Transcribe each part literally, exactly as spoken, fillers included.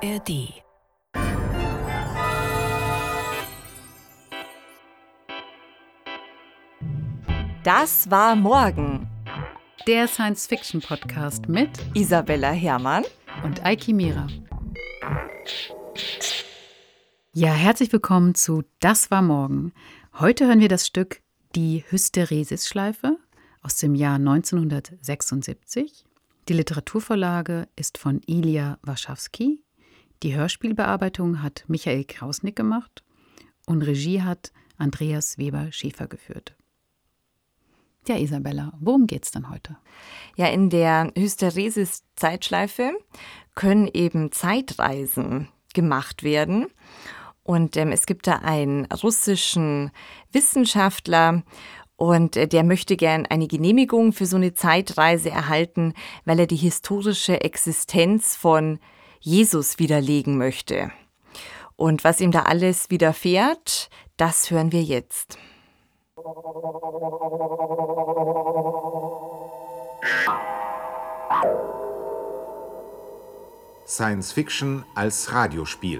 R D. Das war morgen. Der Science-Fiction-Podcast mit Isabella Herrmann und Eiki Mira. Ja, herzlich willkommen zu Das war morgen. Heute hören wir das Stück Die Hysteresis-Schleife aus dem Jahr neunzehnhundertsechsundsiebzig. Die Literaturvorlage ist von Ilja Warschawski. Die Hörspielbearbeitung hat Michael Krausnick gemacht und Regie hat Andreas Weber-Schäfer geführt. Ja, Isabella, worum geht's denn heute? Ja, in der Hysteresis-Zeitschleife können eben Zeitreisen gemacht werden. Und ähm, es gibt da einen russischen Wissenschaftler und äh, der möchte gern eine Genehmigung für so eine Zeitreise erhalten, weil er die historische Existenz von Jesus widerlegen möchte. Und was ihm da alles widerfährt, das hören wir jetzt. Science Fiction als Radiospiel.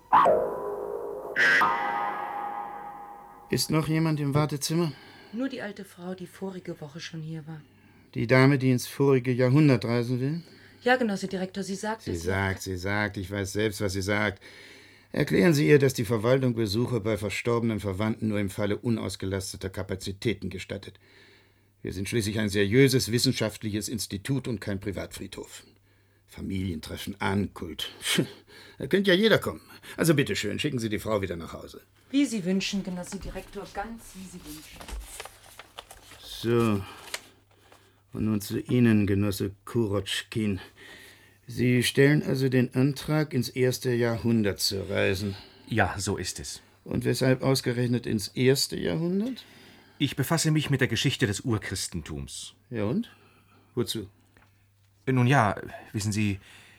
Ist noch jemand im Wartezimmer? Nur die alte Frau, die vorige Woche schon hier war. Die Dame, die ins vorige Jahrhundert reisen will? Ja, Genosse Direktor, sie sagt Sie es. sagt, sie sagt, ich weiß selbst, was sie sagt. Erklären Sie ihr, dass die Verwaltung Besuche bei verstorbenen Verwandten nur im Falle unausgelasteter Kapazitäten gestattet. Wir sind schließlich ein seriöses wissenschaftliches Institut und kein Privatfriedhof. Familientreffen, Ahnenkult. Da könnte ja jeder kommen. Also bitteschön, schicken Sie die Frau wieder nach Hause. Wie Sie wünschen, Genosse Direktor, ganz wie Sie wünschen. So, und nun zu Ihnen, Genosse Kurotschkin. Sie stellen also den Antrag, ins erste Jahrhundert zu reisen. Ja, so ist es. Und weshalb ausgerechnet ins erste Jahrhundert? Ich befasse mich mit der Geschichte des Urchristentums. Ja und? Wozu? Nun ja, wissen Sie,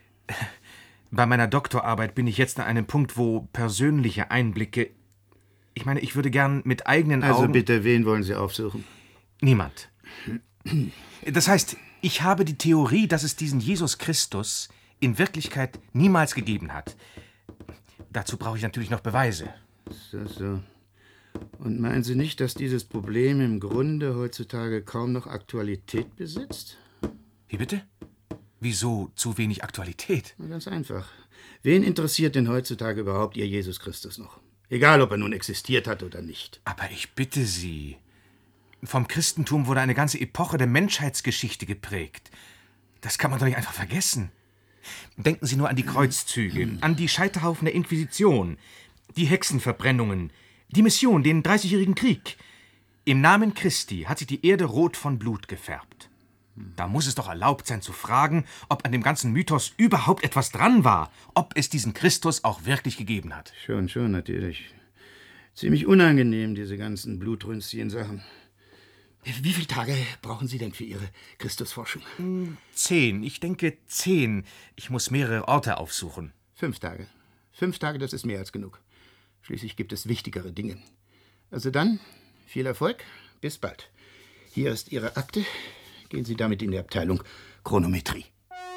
bei meiner Doktorarbeit bin ich jetzt an einem Punkt, wo persönliche Einblicke... Ich meine, ich würde gern mit eigenen also Augen... Also bitte, wen wollen Sie aufsuchen? Niemand. Das heißt, ich habe die Theorie, dass es diesen Jesus Christus in Wirklichkeit niemals gegeben hat. Dazu brauche ich natürlich noch Beweise. So, so. Und meinen Sie nicht, dass dieses Problem im Grunde heutzutage kaum noch Aktualität besitzt? Wie bitte? Wieso zu wenig Aktualität? Na, ganz einfach. Wen interessiert denn heutzutage überhaupt Ihr Jesus Christus noch? Egal, ob er nun existiert hat oder nicht. Aber ich bitte Sie... Vom Christentum wurde eine ganze Epoche der Menschheitsgeschichte geprägt. Das kann man doch nicht einfach vergessen. Denken Sie nur an die Kreuzzüge, an die Scheiterhaufen der Inquisition, die Hexenverbrennungen, die Mission, den Dreißigjährigen Krieg. Im Namen Christi hat sich die Erde rot von Blut gefärbt. Da muss es doch erlaubt sein zu fragen, ob an dem ganzen Mythos überhaupt etwas dran war, ob es diesen Christus auch wirklich gegeben hat. Schon, schon, natürlich. Ziemlich unangenehm, diese ganzen Blutrünsschen-Sachen. Wie viele Tage brauchen Sie denn für Ihre Christusforschung? Zehn, ich denke zehn. Ich muss mehrere Orte aufsuchen. Fünf Tage. Fünf Tage, das ist mehr als genug. Schließlich gibt es wichtigere Dinge. Also dann, viel Erfolg, bis bald. Hier ist Ihre Akte. Gehen Sie damit in die Abteilung Chronometrie.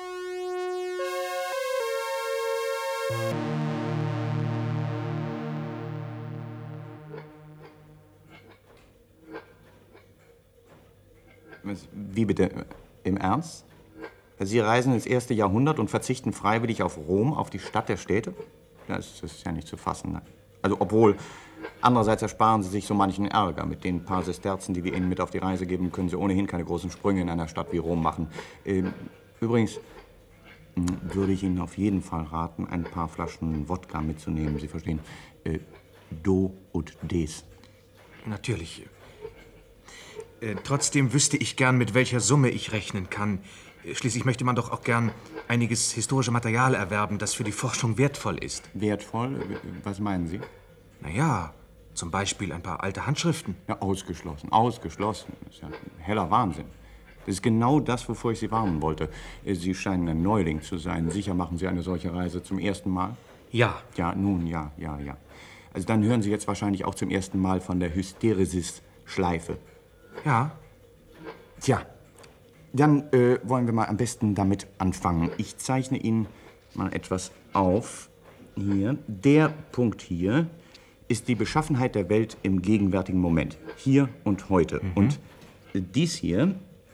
Wie bitte? Im Ernst? Sie reisen ins erste Jahrhundert und verzichten freiwillig auf Rom, auf die Stadt der Städte? Das ist ja nicht zu fassen. Nein. Also, obwohl, andererseits ersparen Sie sich so manchen Ärger. Mit den paar Sesterzen, die wir Ihnen mit auf die Reise geben, können Sie ohnehin keine großen Sprünge in einer Stadt wie Rom machen. Ähm, übrigens würde ich Ihnen auf jeden Fall raten, ein paar Flaschen Wodka mitzunehmen. Sie verstehen? Äh, Do und Des. Natürlich. Äh, trotzdem wüsste ich gern, mit welcher Summe ich rechnen kann. Schließlich möchte man doch auch gern einiges historische Material erwerben, das für die Forschung wertvoll ist. Wertvoll? Was meinen Sie? Na ja, zum Beispiel ein paar alte Handschriften. Ja, ausgeschlossen, ausgeschlossen. Das ist ja ein heller Wahnsinn. Das ist genau das, wovor ich Sie warnen wollte. Sie scheinen ein Neuling zu sein. Sicher machen Sie eine solche Reise zum ersten Mal? Ja. Ja, nun, ja, ja, ja. Also dann hören Sie jetzt wahrscheinlich auch zum ersten Mal von der Hysteresis-Schleife. Ja. Tja, dann äh, wollen wir mal am besten damit anfangen. Ich zeichne Ihnen mal etwas auf. Hier, der Punkt hier ist die Beschaffenheit der Welt im gegenwärtigen Moment. Hier und heute. Mhm. Und dies hier,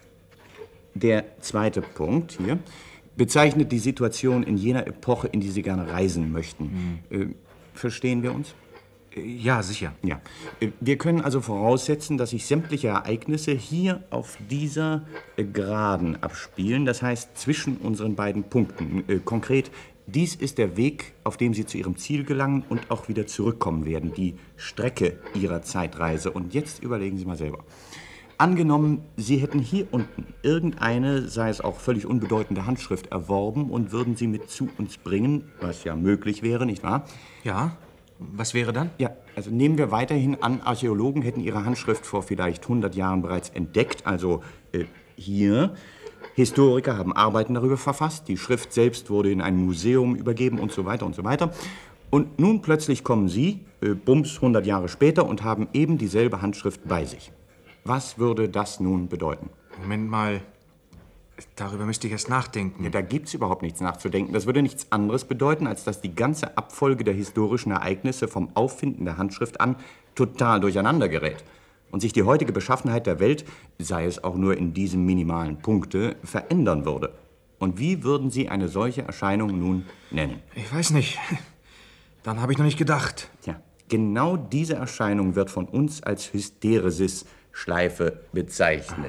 der zweite Punkt hier, bezeichnet die Situation in jener Epoche, in die Sie gerne reisen möchten. Mhm. Äh, verstehen wir uns? Ja, sicher. Ja. Wir können also voraussetzen, dass sich sämtliche Ereignisse hier auf dieser Geraden abspielen, das heißt zwischen unseren beiden Punkten. Äh, konkret, dies ist der Weg, auf dem Sie zu Ihrem Ziel gelangen und auch wieder zurückkommen werden, die Strecke Ihrer Zeitreise. Und jetzt überlegen Sie mal selber. Angenommen, Sie hätten hier unten irgendeine, sei es auch völlig unbedeutende Handschrift erworben und würden sie mit zu uns bringen, was ja möglich wäre, nicht wahr? Ja. Was wäre dann? Ja, also nehmen wir weiterhin an, Archäologen hätten ihre Handschrift vor vielleicht hundert Jahren bereits entdeckt, also äh, hier. Historiker haben Arbeiten darüber verfasst, die Schrift selbst wurde in ein Museum übergeben und so weiter und so weiter. Und nun plötzlich kommen Sie, äh, bums, hundert Jahre später und haben eben dieselbe Handschrift bei sich. Was würde das nun bedeuten? Moment mal. Darüber müsste ich erst nachdenken. Ja, da gibt's überhaupt nichts nachzudenken. Das würde nichts anderes bedeuten, als dass die ganze Abfolge der historischen Ereignisse vom Auffinden der Handschrift an total durcheinander gerät. Und sich die heutige Beschaffenheit der Welt, sei es auch nur in diesem minimalen Punkte, verändern würde. Und wie würden Sie eine solche Erscheinung nun nennen? Ich weiß nicht. Daran habe ich noch nicht gedacht. Tja, genau diese Erscheinung wird von uns als Hysteresis-Schleife bezeichnet.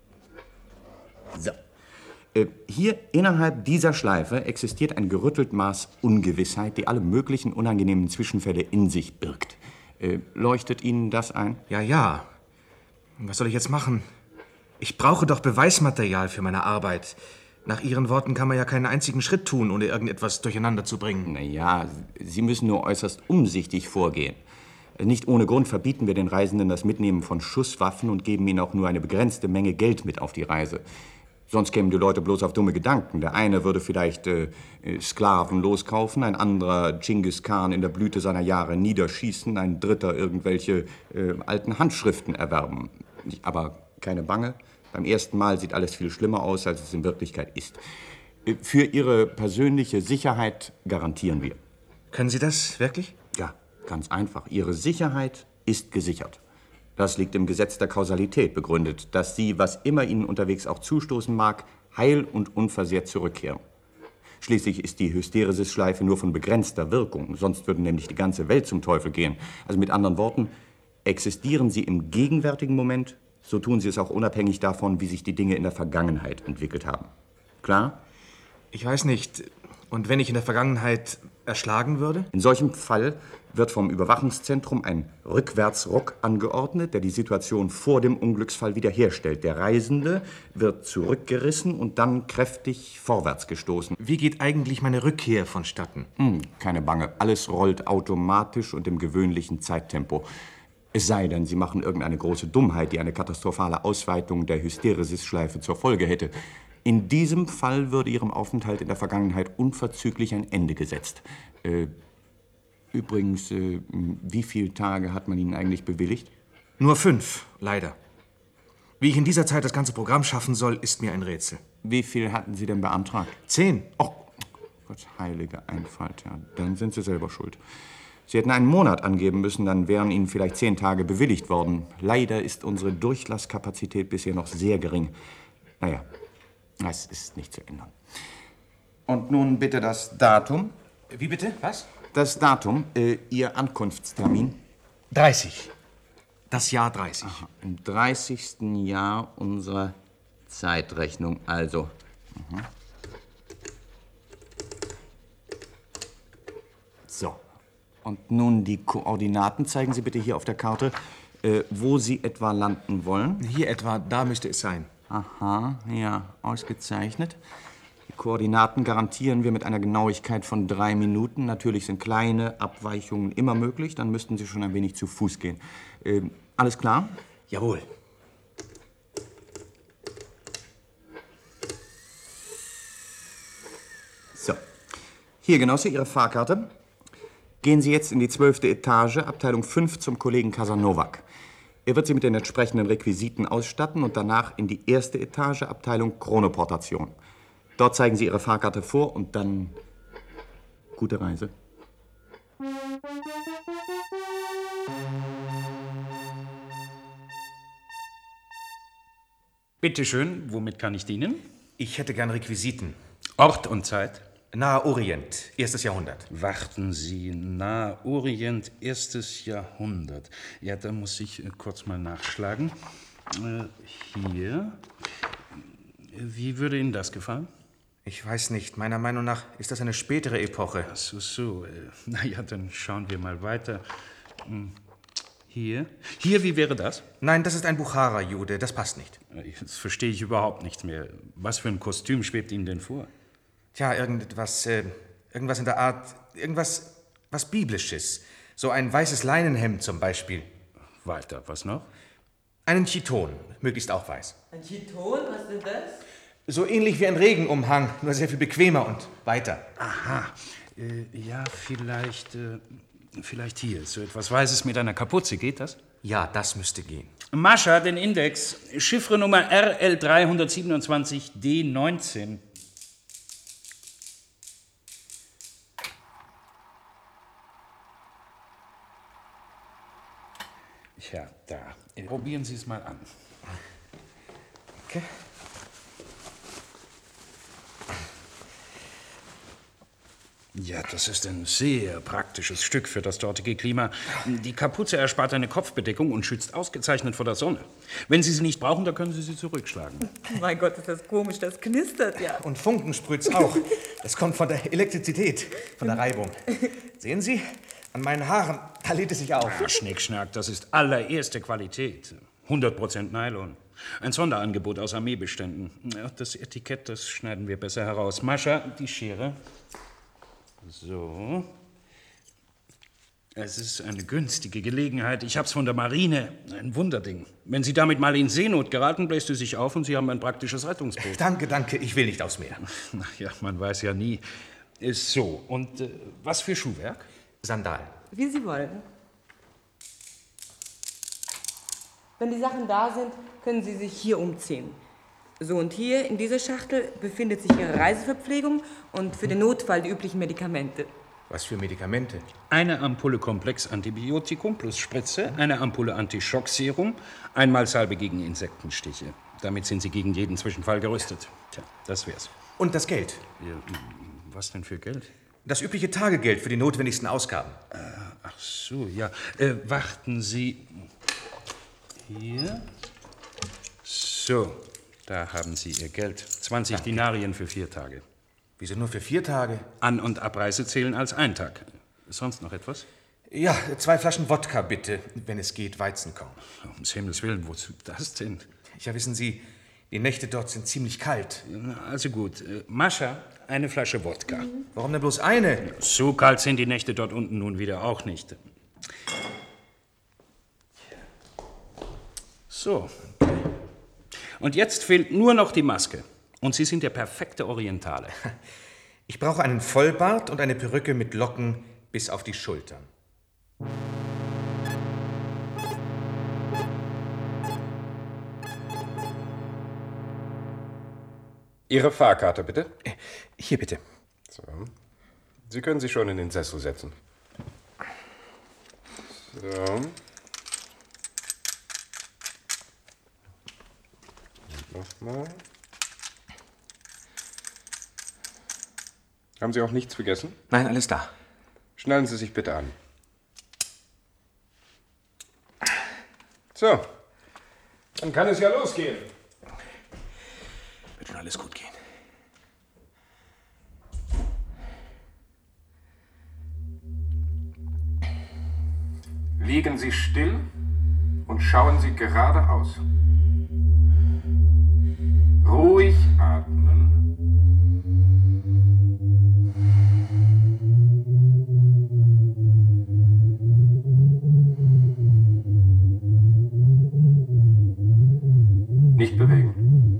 So. Hier innerhalb dieser Schleife existiert ein gerüttelt Maß Ungewissheit, die alle möglichen unangenehmen Zwischenfälle in sich birgt. Äh, leuchtet Ihnen das ein? Ja, ja. Und was soll ich jetzt machen? Ich brauche doch Beweismaterial für meine Arbeit. Nach Ihren Worten kann man ja keinen einzigen Schritt tun, ohne irgendetwas durcheinander zu bringen. Na ja, Sie müssen nur äußerst umsichtig vorgehen. Nicht ohne Grund verbieten wir den Reisenden das Mitnehmen von Schusswaffen und geben ihnen auch nur eine begrenzte Menge Geld mit auf die Reise. Sonst kämen die Leute bloß auf dumme Gedanken. Der eine würde vielleicht äh, Sklaven loskaufen, ein anderer Genghis Khan in der Blüte seiner Jahre niederschießen, ein dritter irgendwelche äh, alten Handschriften erwerben. Aber keine Bange, beim ersten Mal sieht alles viel schlimmer aus, als es in Wirklichkeit ist. Für Ihre persönliche Sicherheit garantieren wir. Können Sie das wirklich? Ja, ganz einfach. Ihre Sicherheit ist gesichert. Das liegt im Gesetz der Kausalität begründet, dass Sie, was immer Ihnen unterwegs auch zustoßen mag, heil und unversehrt zurückkehren. Schließlich ist die Hysteresis-Schleife nur von begrenzter Wirkung, sonst würde nämlich die ganze Welt zum Teufel gehen. Also mit anderen Worten, existieren Sie im gegenwärtigen Moment, so tun Sie es auch unabhängig davon, wie sich die Dinge in der Vergangenheit entwickelt haben. Klar? Ich weiß nicht. Und wenn ich in der Vergangenheit erschlagen würde? In solchem Fall wird vom Überwachungszentrum ein Rückwärtsruck angeordnet, der die Situation vor dem Unglücksfall wiederherstellt. Der Reisende wird zurückgerissen und dann kräftig vorwärts gestoßen. Wie geht eigentlich meine Rückkehr vonstatten? Hm, keine Bange. Alles rollt automatisch und im gewöhnlichen Zeittempo. Es sei denn, Sie machen irgendeine große Dummheit, die eine katastrophale Ausweitung der Hysteresis-Schleife zur Folge hätte. In diesem Fall würde Ihrem Aufenthalt in der Vergangenheit unverzüglich ein Ende gesetzt. Äh, übrigens, äh, wie viele Tage hat man Ihnen eigentlich bewilligt? Nur fünf, leider. Wie ich in dieser Zeit das ganze Programm schaffen soll, ist mir ein Rätsel. Wie viel hatten Sie denn beantragt? Zehn. Oh, Gott, heilige Einfalt, ja. Dann sind Sie selber schuld. Sie hätten einen Monat angeben müssen, dann wären Ihnen vielleicht zehn Tage bewilligt worden. Leider ist unsere Durchlasskapazität bisher noch sehr gering. Naja, das ist nicht zu ändern. Und nun bitte das Datum. Wie bitte? Was? Das Datum, äh, Ihr Ankunftstermin. dreißig. Das Jahr dreißig. Aha, im dreißigsten Jahr unserer Zeitrechnung, also. Mhm. So. Und nun die Koordinaten. Zeigen Sie bitte hier auf der Karte, äh, wo Sie etwa landen wollen. Hier etwa, da müsste es sein. Aha, ja, ausgezeichnet. Die Koordinaten garantieren wir mit einer Genauigkeit von drei Minuten. Natürlich sind kleine Abweichungen immer möglich, dann müssten Sie schon ein wenig zu Fuß gehen. Äh, alles klar? Jawohl. So. Hier, Genosse, Ihre Fahrkarte. Gehen Sie jetzt in die zwölfte Etage, Abteilung fünf, zum Kollegen Casanowak. Er wird Sie mit den entsprechenden Requisiten ausstatten und danach in die erste Etage, Abteilung Chronoportation. Dort zeigen Sie Ihre Fahrkarte vor und dann Gute Reise. Bitte schön, womit kann ich dienen? Ich hätte gern Requisiten. Ort und Zeit? Nahe Orient, erstes Jahrhundert. Warten Sie, Nahe Orient, erstes Jahrhundert. Ja, da muss ich äh, kurz mal nachschlagen. Äh, hier. Wie würde Ihnen das gefallen? Ich weiß nicht. Meiner Meinung nach ist das eine spätere Epoche. Ach so, so. Äh, naja, dann schauen wir mal weiter. Hm. Hier? Hier, wie wäre das? Nein, das ist ein Buchara-Jude. Das passt nicht. Jetzt verstehe ich überhaupt nichts mehr. Was für ein Kostüm schwebt Ihnen denn vor? Tja, irgendetwas, äh, irgendwas in der Art, irgendwas, was Biblisches. So ein weißes Leinenhemd zum Beispiel. Weiter, was noch? Einen Chiton, möglichst auch weiß. Ein Chiton, was ist das? So ähnlich wie ein Regenumhang, nur sehr viel bequemer und weiter. Aha, äh, ja, vielleicht, äh, vielleicht hier, so etwas Weißes mit einer Kapuze, geht das? Ja, das müsste gehen. Mascha, den Index, Chiffrenummer R L dreihundertsiebenundzwanzig D neunzehn. Ja, da. Probieren Sie es mal an. Okay. Ja, das ist ein sehr praktisches Stück für das dortige Klima. Die Kapuze erspart eine Kopfbedeckung und schützt ausgezeichnet vor der Sonne. Wenn Sie sie nicht brauchen, dann können Sie sie zurückschlagen. Mein Gott, ist das komisch, das knistert ja. Und Funken sprüht's auch. Das kommt von der Elektrizität, von der Reibung. Sehen Sie? An meinen Haaren, da lädt es sich auf. Ah, Schnickschnack, das ist allererste Qualität. hundert Prozent Nylon. Ein Sonderangebot aus Armeebeständen. Ja, das Etikett, das schneiden wir besser heraus. Mascha, die Schere. So. Es ist eine günstige Gelegenheit. Ich hab's von der Marine. Ein Wunderding. Wenn Sie damit mal in Seenot geraten, bläst es sich auf und Sie haben ein praktisches Rettungsboot. Danke, danke. Ich will nicht aufs Meer. Na ja, man weiß ja nie. Ist so. Und äh, was für Schuhwerk? Sandalen. Wie Sie wollen. Wenn die Sachen da sind, können Sie sich hier umziehen. So, und hier in dieser Schachtel befindet sich Ihre Reiseverpflegung und für den Notfall die üblichen Medikamente. Was für Medikamente? Eine Ampulle Komplex-Antibiotikum plus Spritze, eine Ampulle Antischockserum, einmal Salbe gegen Insektenstiche. Damit sind Sie gegen jeden Zwischenfall gerüstet. Tja, das wär's. Und das Geld? Ja, was denn für Geld? Das übliche Tagegeld für die notwendigsten Ausgaben. Äh, ach so, ja. Äh, warten Sie. Hier. So, da haben Sie Ihr Geld. zwanzig Danke. Dinarien für vier Tage. Wieso nur für vier Tage? An- und Abreise zählen als ein Tag. Sonst noch etwas? Ja, zwei Flaschen Wodka bitte, wenn es geht, Weizenkorn. Um Himmels Willen, wozu das denn? Ja, wissen Sie, die Nächte dort sind ziemlich kalt. Also gut. Mascha, eine Flasche Wodka. Mhm. Warum denn bloß eine? So kalt sind die Nächte dort unten nun wieder auch nicht. So. Und jetzt fehlt nur noch die Maske. Und Sie sind der perfekte Orientale. Ich brauche einen Vollbart und eine Perücke mit Locken bis auf die Schultern. Ihre Fahrkarte, bitte. Hier, bitte. So. Sie können sich schon in den Sessel setzen. So. Nochmal. Haben Sie auch nichts vergessen? Nein, alles da. Schnallen Sie sich bitte an. So. Dann kann es ja losgehen. Wird schon alles gut gehen. Liegen Sie still und schauen Sie geradeaus. Ruhig atmen. Nicht bewegen.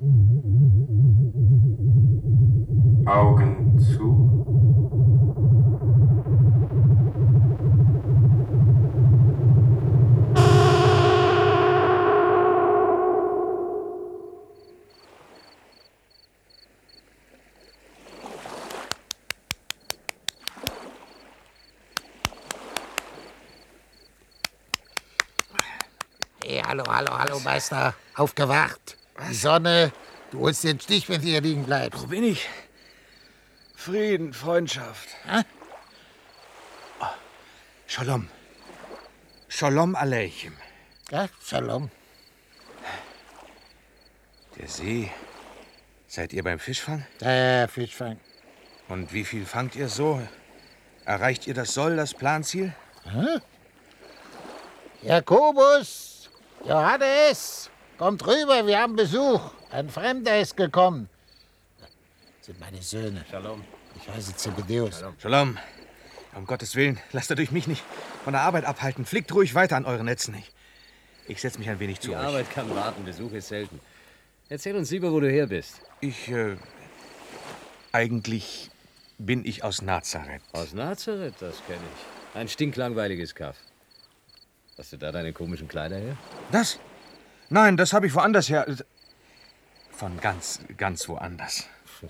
Augen zu. Hallo, hallo, hallo, Meister. Aufgewacht. Die Sonne. Du holst den Stich, wenn du hier liegen bleibst. Wo bin ich? Frieden, Freundschaft. Hä? Oh. Shalom. Shalom Aleichem. Ja, Shalom. Der See. Seid ihr beim Fischfang? Ja, ja, Fischfang. Und wie viel fangt ihr so? Erreicht ihr das Soll, das Planziel? Hä? Jakobus, Johannes, kommt rüber, wir haben Besuch. Ein Fremder ist gekommen. Das sind meine Söhne. Shalom. Ich heiße Zebedeus. Shalom. Shalom. Um Gottes Willen, lasst euch mich nicht von der Arbeit abhalten. Flickt ruhig weiter an euren Netzen. Ich, ich setze mich ein wenig zu Die euch. Arbeit kann warten, Besuch ist selten. Erzähl uns lieber, wo du her bist. Ich, äh, eigentlich bin ich aus Nazareth. Aus Nazareth, das kenne ich. Ein stinklangweiliges Kaff. Hast du da deine komischen Kleider her? Das? Nein, das habe ich woanders her. Von ganz, ganz woanders.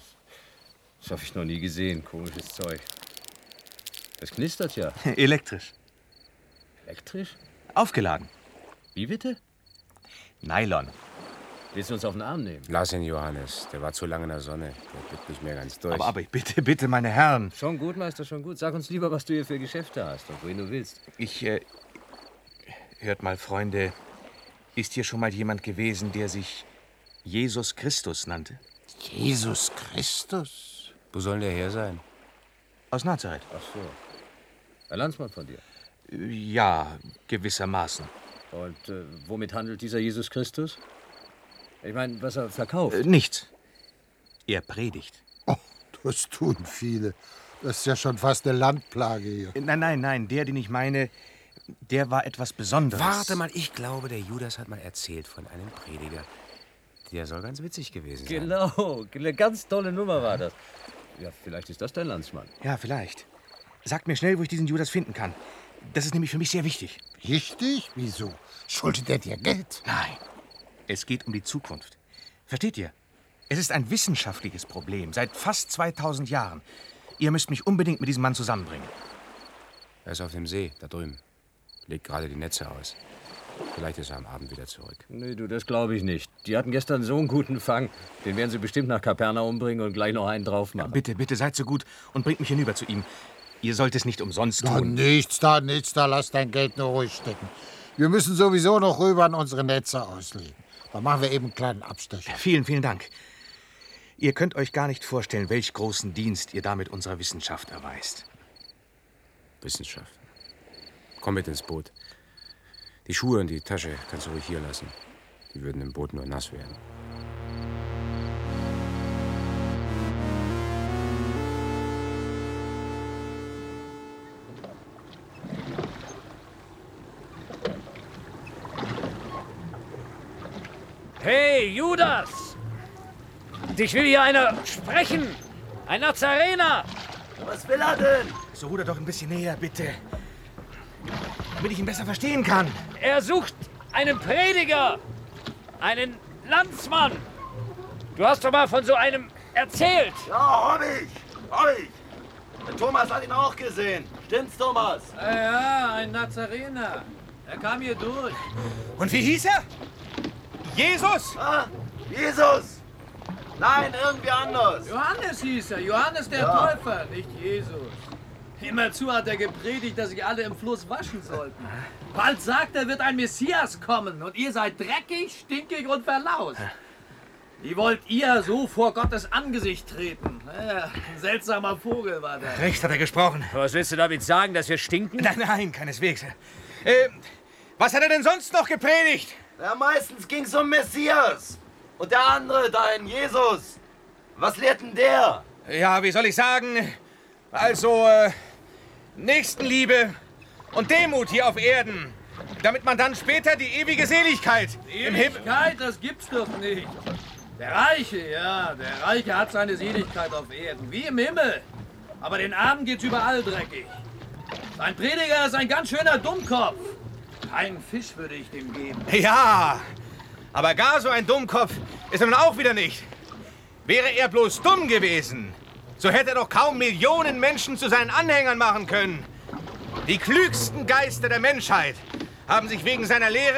Das habe ich noch nie gesehen, komisches Zeug. Das knistert ja. Elektrisch. Elektrisch? Aufgeladen. Wie bitte? Nylon. Willst du uns auf den Arm nehmen? Lass ihn, Johannes. Der war zu lange in der Sonne. Der blickt nicht mehr ganz durch. Aber, aber bitte, bitte, meine Herren. Schon gut, Meister, schon gut. Sag uns lieber, was du hier für Geschäfte hast und wohin du willst. Ich, äh, hört mal, Freunde. Ist hier schon mal jemand gewesen, der sich Jesus Christus nannte? Jesus Christus? Wo soll der her sein? Aus Nazareth. Ach so. Ein Landsmann von dir? Ja, gewissermaßen. Und äh, womit handelt dieser Jesus Christus? Ich meine, was er verkauft? Äh, nichts. Er predigt. Oh, das tun viele. Das ist ja schon fast eine Landplage hier. Nein, nein, nein. Der, den ich meine, der war etwas Besonderes. Warte mal, ich glaube, der Judas hat mal erzählt von einem Prediger. Der soll ganz witzig gewesen sein. Genau, eine ganz tolle Nummer war das. Ja, vielleicht ist das dein Landsmann. Ja, vielleicht. Sagt mir schnell, wo ich diesen Judas finden kann. Das ist nämlich für mich sehr wichtig. Wichtig? Wieso? Schuldet er dir Geld? Nein. Es geht um die Zukunft. Versteht ihr? Es ist ein wissenschaftliches Problem. Seit fast zweitausend Jahren. Ihr müsst mich unbedingt mit diesem Mann zusammenbringen. Er ist auf dem See, da drüben. Legt gerade die Netze aus. Vielleicht ist er am Abend wieder zurück. Nee, du, das glaube ich nicht. Die hatten gestern so einen guten Fang. Den werden sie bestimmt nach Kapernaum bringen und gleich noch einen drauf machen. Bitte, bitte, seid so gut und bringt mich hinüber zu ihm. Ihr sollt es nicht umsonst Da tun. nichts, da nichts, da lass dein Geld nur ruhig stecken. Wir müssen sowieso noch rüber an unsere Netze auslegen. Da machen wir eben einen kleinen Abstecher. Vielen, vielen Dank. Ihr könnt euch gar nicht vorstellen, welch großen Dienst ihr damit unserer Wissenschaft erweist. Wissenschaft. Komm mit ins Boot. Die Schuhe und die Tasche kannst du ruhig hier lassen. Die würden im Boot nur nass werden. Hey, Judas! Dich will hier einer sprechen! Ein Nazarener! Was will er denn? So ruder doch ein bisschen näher, bitte. Damit ich ihn besser verstehen kann. Er sucht einen Prediger! Einen Landsmann! Du hast doch mal von so einem erzählt! Ja, hab ich! Hab ich! Der Thomas hat ihn auch gesehen. Stimmt's, Thomas? Ja, ja, ein Nazarener. Er kam hier durch. Und wie hieß er? Jesus? Ah, Jesus! Nein, irgendwie anders. Johannes hieß er. Johannes der Ja. Täufer, nicht Jesus. Immerzu hat er gepredigt, dass sich alle im Fluss waschen sollten. Bald sagt er, wird ein Messias kommen und ihr seid dreckig, stinkig und verlaust. Wie wollt ihr so vor Gottes Angesicht treten? Ja, ein seltsamer Vogel war der. Recht hat er gesprochen. Was willst du damit sagen, dass wir stinken? Nein, nein, keineswegs. Äh, was hat er denn sonst noch gepredigt? Ja, meistens ging's um Messias. Und der andere, dein Jesus. Was lehrt denn der? Ja, wie soll ich sagen? Also, äh, Nächstenliebe und Demut hier auf Erden. Damit man dann später die ewige Seligkeit im Himmel... Ewigkeit, das gibt's doch nicht. Der Reiche, ja, der Reiche hat seine Seligkeit auf Erden, wie im Himmel. Aber den Armen geht's überall dreckig. Sein Prediger ist ein ganz schöner Dummkopf. Keinen Fisch würde ich dem geben. Ja, aber gar so ein Dummkopf ist er nun auch wieder nicht. Wäre er bloß dumm gewesen, so hätte er doch kaum Millionen Menschen zu seinen Anhängern machen können. Die klügsten Geister der Menschheit haben sich wegen seiner Lehre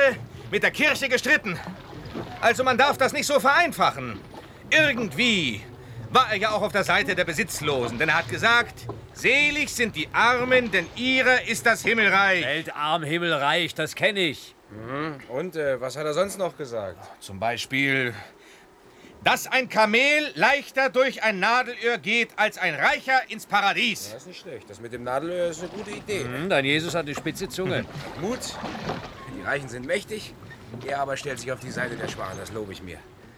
mit der Kirche gestritten. Also man darf das nicht so vereinfachen. Irgendwie war er ja auch auf der Seite der Besitzlosen, denn er hat gesagt, selig sind die Armen, denn ihrer ist das Himmelreich. Weltarm, Himmelreich, das kenne ich. Mhm. Und äh, was hat er sonst noch gesagt? Zum Beispiel, dass ein Kamel leichter durch ein Nadelöhr geht als ein Reicher ins Paradies. Ja, ist nicht schlecht. Das mit dem Nadelöhr ist eine gute Idee. Mhm, dein Jesus hat eine spitze Zunge. Mut. Die Reichen sind mächtig, er aber stellt sich auf die Seite der Schwachen, das lobe ich mir.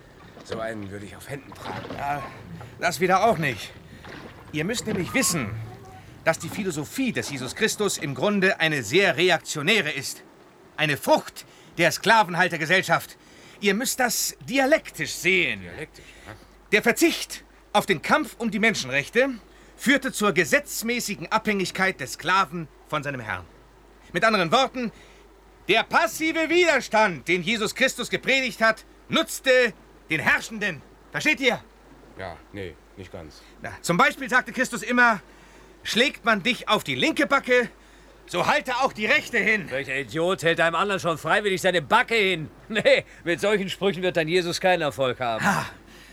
So einen würde ich auf Händen tragen. Ja, das wieder auch nicht. Ihr müsst nämlich wissen, dass die Philosophie des Jesus Christus im Grunde eine sehr reaktionäre ist. Eine Frucht der Sklavenhaltergesellschaft. Ihr müsst das dialektisch sehen. Dialektisch, ja. Der Verzicht auf den Kampf um die Menschenrechte führte zur gesetzmäßigen Abhängigkeit des Sklaven von seinem Herrn. Mit anderen Worten, der passive Widerstand, den Jesus Christus gepredigt hat, nutzte den Herrschenden. Versteht ihr? Ja, nee, nicht ganz. Na, zum Beispiel sagte Christus immer, schlägt man dich auf die linke Backe, so halte auch die rechte hin. Welcher Idiot hält einem anderen schon freiwillig seine Backe hin? Nee, mit solchen Sprüchen wird dein Jesus keinen Erfolg haben. Ha,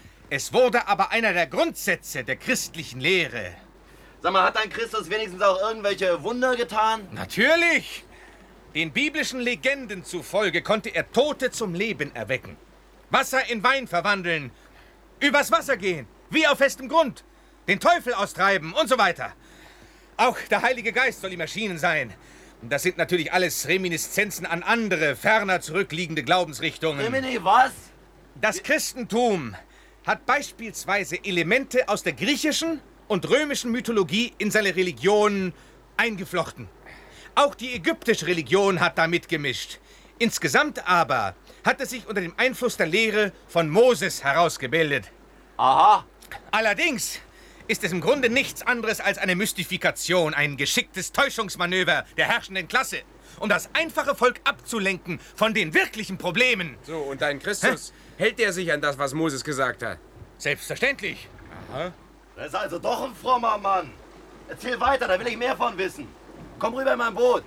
es wurde aber einer der Grundsätze der christlichen Lehre. Sag mal, hat dein Christus wenigstens auch irgendwelche Wunder getan? Natürlich! Den biblischen Legenden zufolge konnte er Tote zum Leben erwecken. Wasser in Wein verwandeln, übers Wasser gehen, wie auf festem Grund, den Teufel austreiben und so weiter. Auch der Heilige Geist soll ihm erschienen sein. Das sind natürlich alles Reminiszenzen an andere, ferner zurückliegende Glaubensrichtungen. Remini, was? Das Christentum hat beispielsweise Elemente aus der griechischen und römischen Mythologie in seine Religion eingeflochten. Auch die ägyptische Religion hat da mitgemischt. Insgesamt aber hat es sich unter dem Einfluss der Lehre von Moses herausgebildet. Aha. Allerdings ist es im Grunde nichts anderes als eine Mystifikation, ein geschicktes Täuschungsmanöver der herrschenden Klasse, um das einfache Volk abzulenken von den wirklichen Problemen. So, und dein Christus, Hä? hält er sich an das, was Moses gesagt hat? Selbstverständlich. Aha. Das ist also doch ein frommer Mann. Erzähl weiter, da will ich mehr von wissen. Komm rüber in mein Boot.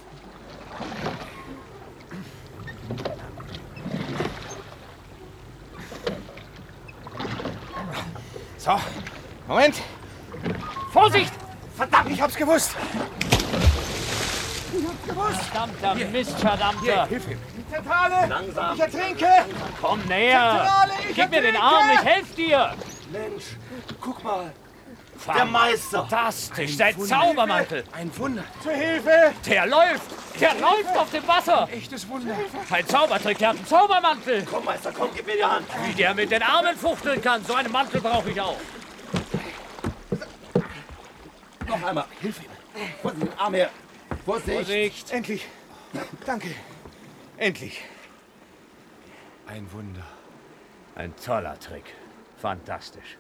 So, Moment. Vorsicht! Verdammt, ich hab's gewusst. Ich hab's gewusst. Verdammter Hier. Mist, verdammter. Hier, hilf ihm. Zentrale! Langsam. Ich ertrinke! Komm näher! Zentrale, ich Gib mir den ertrinke. Arm, ich helf dir! Mensch, guck mal. Der Meister. Fantastisch, sein Zaubermantel. Ein Wunder. Zur Hilfe! Der läuft! Der läuft auf dem Wasser! Ein echtes Wunder. Ein Zaubertrick, der hat einen Zaubermantel! Komm, Meister, komm, gib mir die Hand. Wie der mit den Armen fuchteln kann, so einen Mantel brauche ich auch. Noch einmal, hilf ihm. Vorsicht, den Arm her. Vorsicht. Vorsicht! Endlich. Danke. Endlich. Ein Wunder. Ein toller Trick. Fantastisch.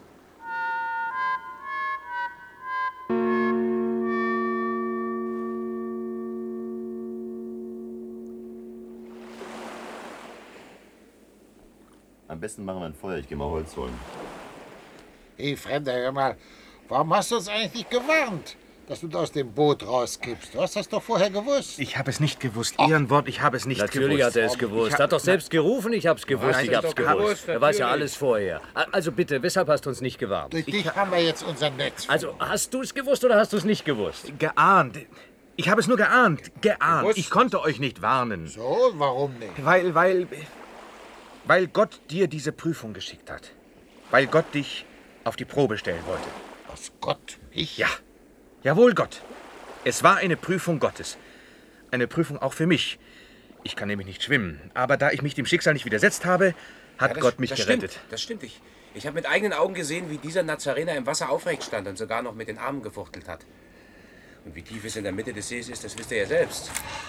Am besten machen wir ein Feuer. Ich geh mal Holz holen. Hey, Fremder, hör mal. Warum hast du uns eigentlich nicht gewarnt, dass du da aus dem Boot rauskippst? Du hast das doch vorher gewusst. Ich habe es nicht gewusst. Ehrenwort, ich habe es nicht Natürlich gewusst. hat er es gewusst. Ich Er hat doch selbst gerufen, ich hab's gewusst, Nein, ich hab's doch gewusst. gewusst, Er weiß ja natürlich. alles vorher. Also bitte, weshalb hast du uns nicht gewarnt? Durch dich haben wir jetzt unser Netz. Also, hast du es gewusst oder hast du es nicht gewusst? Geahnt. Ich habe es nur geahnt. Geahnt. Gewusst. Ich konnte euch nicht warnen. So, warum nicht? Weil, weil, weil Gott dir diese Prüfung geschickt hat. Weil Gott dich auf die Probe stellen wollte. Was, Gott? Ich? Ja. Jawohl, Gott. Es war eine Prüfung Gottes. Eine Prüfung auch für mich. Ich kann nämlich nicht schwimmen. Aber da ich mich dem Schicksal nicht widersetzt habe, hat Ja, das- Gott mich das gerettet. Stimmt, das stimmt. Ich, ich habe mit eigenen Augen gesehen, wie dieser Nazarener im Wasser aufrecht stand und sogar noch mit den Armen gefuchtelt hat. Und wie tief es in der Mitte des Sees ist, das wisst ihr ja selbst.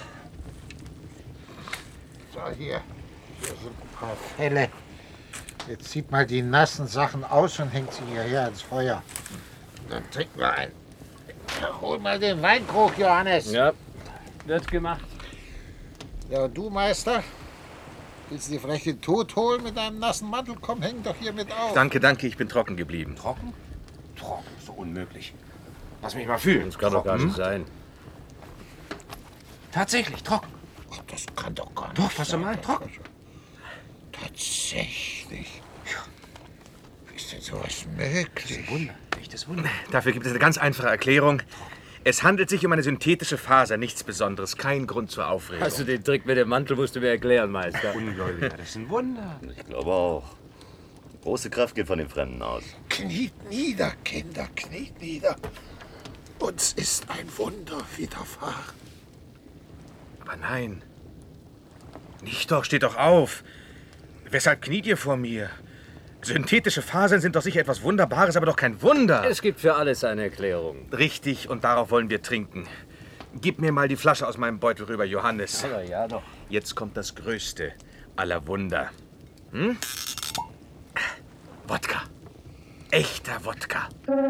So, hier. Hier sind ein paar Felle. Jetzt zieht mal die nassen Sachen aus und hängt sie hierher ans Feuer. Dann trinken wir ein. Ja, hol mal den Weinkrug, Johannes. Ja, wird gemacht. Ja, und du, Meister? Willst du dir vielleicht den Tod holen mit deinem nassen Mantel? Komm, häng doch hier mit auf. Danke, danke, ich bin trocken geblieben. Trocken? Trocken, so unmöglich. Lass mich mal fühlen. Das kann doch gar nicht sein. Tatsächlich, trocken. Ach, das kann doch gar nicht Doch, fass doch sein. mal, trocken. Tatsächlich. Wie ist denn sowas möglich? Das ist ein Wunder, echtes Wunder. Dafür gibt es eine ganz einfache Erklärung. Es handelt sich um eine synthetische Faser, nichts Besonderes, kein Grund zur Aufregung. Also den Trick mit dem Mantel musst du mir erklären, Meister. Ungläubiger, das ist ein Wunder. Ich glaube auch. Große Kraft geht von den Fremden aus. Kniet nieder, Kinder, kniet nieder. Uns ist ein Wunder widerfahren. Aber nein. Nicht doch, steht doch auf. Weshalb kniet ihr vor mir? Synthetische Fasern sind doch sicher etwas Wunderbares, aber doch kein Wunder. Es gibt für alles eine Erklärung. Richtig, und darauf wollen wir trinken. Gib mir mal die Flasche aus meinem Beutel rüber, Johannes. Aber ja doch. Jetzt kommt das Größte aller Wunder. Hm? Wodka. Echter Wodka.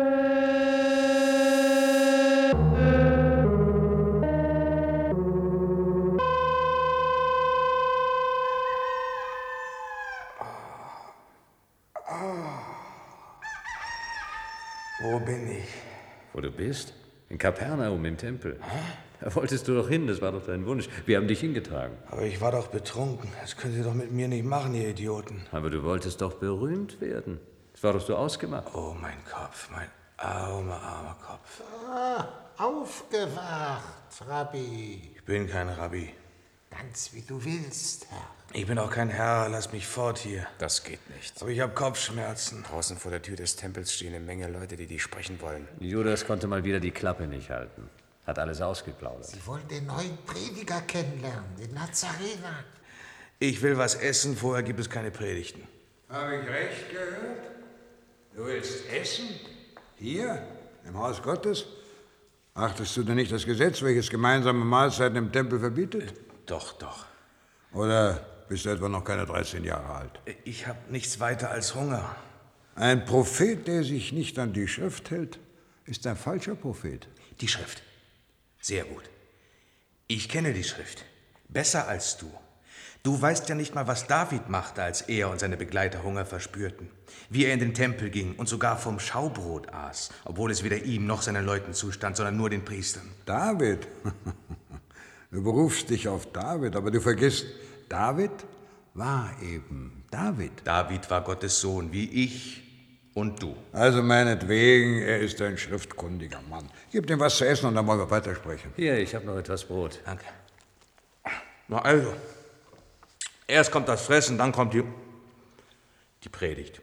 Wo bin ich? Wo du bist? In Kapernaum im Tempel. Da wolltest du doch hin, das war doch dein Wunsch. Wir haben dich hingetragen. Aber ich war doch betrunken. Das könnt ihr doch mit mir nicht machen, ihr Idioten. Aber du wolltest doch berühmt werden. Das war doch so ausgemacht. Oh, mein Kopf, mein armer, armer Kopf. Ah, aufgewacht, Rabbi. Ich bin kein Rabbi. Ganz wie du willst, Herr. Ich bin auch kein Herr, lass mich fort hier. Das geht nicht. Aber ich habe Kopfschmerzen. Draußen vor der Tür des Tempels stehen eine Menge Leute, die dich sprechen wollen. Judas konnte mal wieder die Klappe nicht halten. Hat alles ausgeplaudert. Sie wollen den neuen Prediger kennenlernen, den Nazarener. Ich will was essen, vorher gibt es keine Predigten. Habe ich recht gehört? Du willst essen? Hier, im Haus Gottes? Achtest du denn nicht das Gesetz, welches gemeinsame Mahlzeiten im Tempel verbietet? Doch, doch. Oder bist du etwa noch keine dreizehn Jahre alt? Ich habe nichts weiter als Hunger. Ein Prophet, der sich nicht an die Schrift hält, ist ein falscher Prophet. Die Schrift. Sehr gut. Ich kenne die Schrift. Besser als du. Du weißt ja nicht mal, was David machte, als er und seine Begleiter Hunger verspürten. Wie er in den Tempel ging und sogar vom Schaubrot aß, obwohl es weder ihm noch seinen Leuten zustand, sondern nur den Priestern. David? Du berufst dich auf David, aber du vergisst, David war eben David. David war Gottes Sohn, wie ich und du. Also meinetwegen, er ist ein schriftkundiger Mann. Gib ihm was zu essen und dann wollen wir weitersprechen. Hier, ich habe noch etwas Brot. Danke. Na also, erst kommt das Fressen, dann kommt die, die Predigt.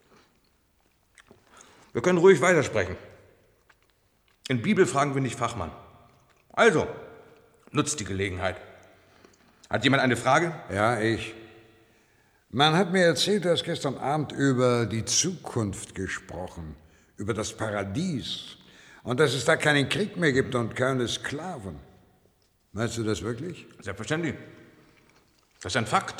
Wir können ruhig weitersprechen. In Bibelfragen bin ich Fachmann. Also, nutzt die Gelegenheit. Hat jemand eine Frage? Ja, ich. Man hat mir erzählt, du hast gestern Abend über die Zukunft gesprochen, über das Paradies und dass es da keinen Krieg mehr gibt und keine Sklaven. Meinst du das wirklich? Selbstverständlich. Das ist ein Fakt.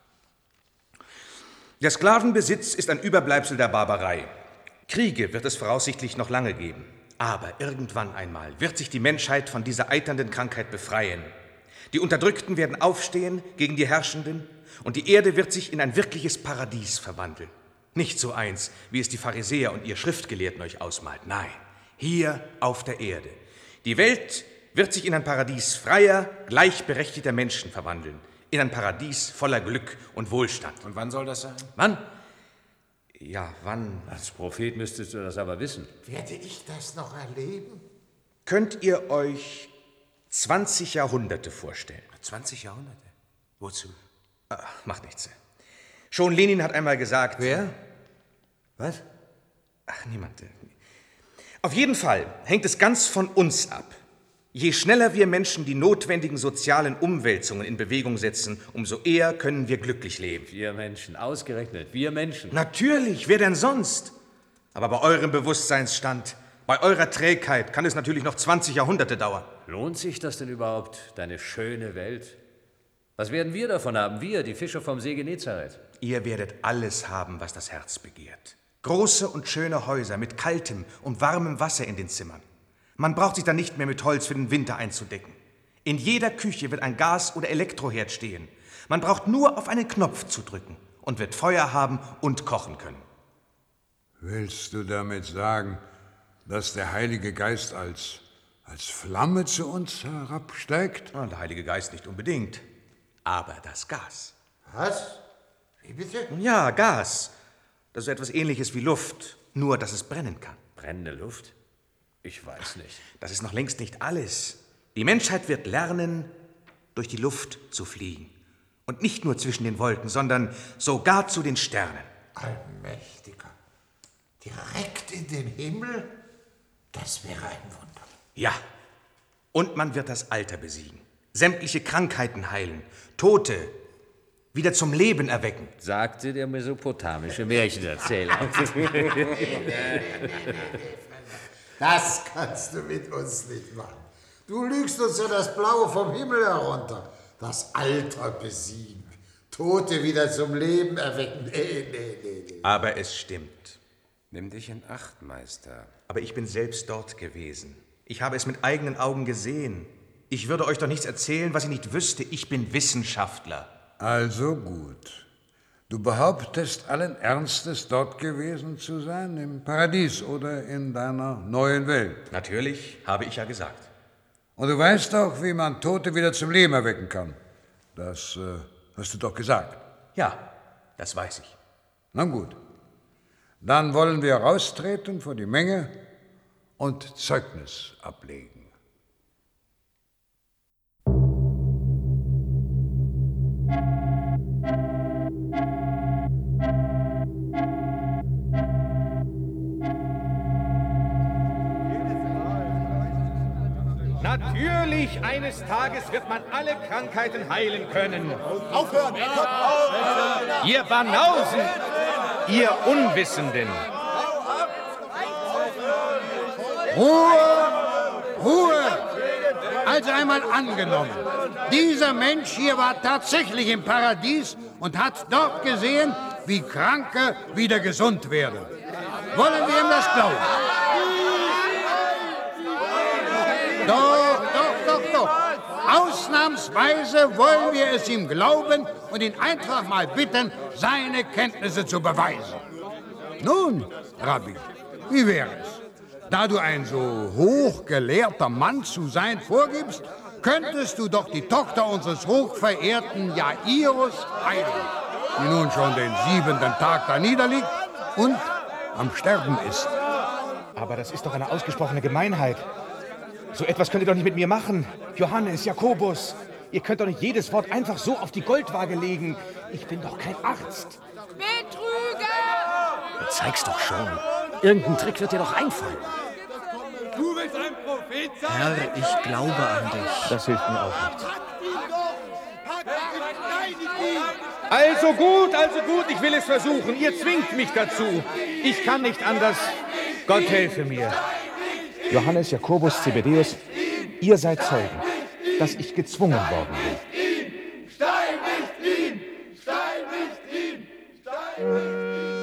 Der Sklavenbesitz ist ein Überbleibsel der Barbarei. Kriege wird es voraussichtlich noch lange geben. Aber irgendwann einmal wird sich die Menschheit von dieser eiternden Krankheit befreien. Die Unterdrückten werden aufstehen gegen die Herrschenden und die Erde wird sich in ein wirkliches Paradies verwandeln. Nicht so eins, wie es die Pharisäer und ihr Schriftgelehrten euch ausmalt. Nein, hier auf der Erde. Die Welt wird sich in ein Paradies freier, gleichberechtigter Menschen verwandeln. In ein Paradies voller Glück und Wohlstand. Und wann soll das sein? Wann? Ja, wann? Als Prophet müsstest du das aber wissen. Werde ich das noch erleben? Könnt ihr euch zwanzig Jahrhunderte vorstellen? zwanzig Jahrhunderte? Wozu? Ach, macht nichts. Schon Lenin hat einmal gesagt... Wer? Was? Ach, niemand. Auf jeden Fall hängt es ganz von uns ab. Je schneller wir Menschen die notwendigen sozialen Umwälzungen in Bewegung setzen, umso eher können wir glücklich leben. Wir Menschen, ausgerechnet, wir Menschen. Natürlich, wer denn sonst? Aber bei eurem Bewusstseinsstand, bei eurer Trägheit kann es natürlich noch zwanzig Jahrhunderte dauern. Lohnt sich das denn überhaupt, deine schöne Welt? Was werden wir davon haben, wir, die Fischer vom See Genezareth? Ihr werdet alles haben, was das Herz begehrt. Große und schöne Häuser mit kaltem und warmem Wasser in den Zimmern. Man braucht sich dann nicht mehr mit Holz für den Winter einzudecken. In jeder Küche wird ein Gas- oder Elektroherd stehen. Man braucht nur auf einen Knopf zu drücken und wird Feuer haben und kochen können. Willst du damit sagen, dass der Heilige Geist als als Flamme zu uns herabsteigt? Oh, der Heilige Geist nicht unbedingt. Aber das Gas. Was? Wie bitte? Ja, Gas. Das ist etwas Ähnliches wie Luft, nur dass es brennen kann. Brennende Luft? Ich weiß nicht. Das ist noch längst nicht alles. Die Menschheit wird lernen, durch die Luft zu fliegen. Und nicht nur zwischen den Wolken, sondern sogar zu den Sternen. Allmächtiger. Direkt in den Himmel? Das wäre ein Wunder. Ja. Und man wird das Alter besiegen, sämtliche Krankheiten heilen, Tote wieder zum Leben erwecken. Sagte der mesopotamische Märchenerzähler. Das kannst du mit uns nicht machen. Du lügst uns ja das Blaue vom Himmel herunter. Das Alter besiegen, Tote wieder zum Leben erwecken. Nee, nee, nee, nee. Aber es stimmt. Nimm dich in Acht, Meister. Aber ich bin selbst dort gewesen. Ich habe es mit eigenen Augen gesehen. Ich würde euch doch nichts erzählen, was ich nicht wüsste. Ich bin Wissenschaftler. Also gut. Du behauptest allen Ernstes, dort gewesen zu sein, im Paradies oder in deiner neuen Welt. Natürlich, habe ich ja gesagt. Und du weißt auch, wie man Tote wieder zum Leben erwecken kann. Das äh, hast du doch gesagt. Ja, das weiß ich. Na gut. Dann wollen wir raustreten vor die Menge und Zeugnis ablegen. Natürlich, eines Tages wird man alle Krankheiten heilen können. Aufhören! Aufhören! Ihr Banausen, ihr Unwissenden. Ruhe! Ruhe! Also einmal angenommen, dieser Mensch hier war tatsächlich im Paradies und hat dort gesehen, wie Kranke wieder gesund werden. Wollen wir ihm das glauben? Doch, doch, doch, doch. Ausnahmsweise wollen wir es ihm glauben und ihn einfach mal bitten, seine Kenntnisse zu beweisen. Nun, Rabbi, wie wäre es? Da du ein so hochgelehrter Mann zu sein vorgibst, könntest du doch die Tochter unseres hochverehrten Jairus heiligen, die nun schon den siebenten Tag da niederliegt und am Sterben ist. Aber das ist doch eine ausgesprochene Gemeinheit. So etwas könnt ihr doch nicht mit mir machen. Johannes, Jakobus, ihr könnt doch nicht jedes Wort einfach so auf die Goldwaage legen. Ich bin doch kein Arzt. Betrüger! Zeig's doch schon. Irgendein Trick wird dir doch einfallen. Du willst ein Prophet sein? Herr, ich glaube an dich. Das hilft mir auch nicht. Also gut, also gut, ich will es versuchen. Ihr zwingt mich dazu. Ich kann nicht anders. Gott helfe mir. Johannes, Jakobus, Zebedeus, ihr seid Zeugen, dass ich gezwungen worden bin. Stein nicht ihn! Stein nicht ihn! Stein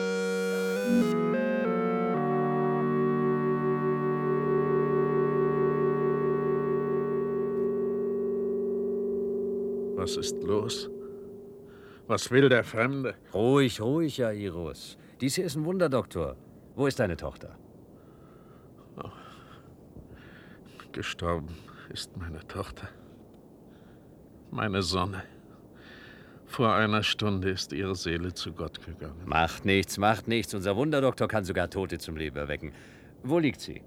Was ist los? Was will der Fremde? Ruhig, ruhig, Jairus. Dies hier ist ein Wunderdoktor. Wo ist deine Tochter? Oh. Gestorben ist meine Tochter. Meine Sonne. Vor einer Stunde ist ihre Seele zu Gott gegangen. Macht nichts, macht nichts. Unser Wunderdoktor kann sogar Tote zum Leben erwecken. Wo liegt sie?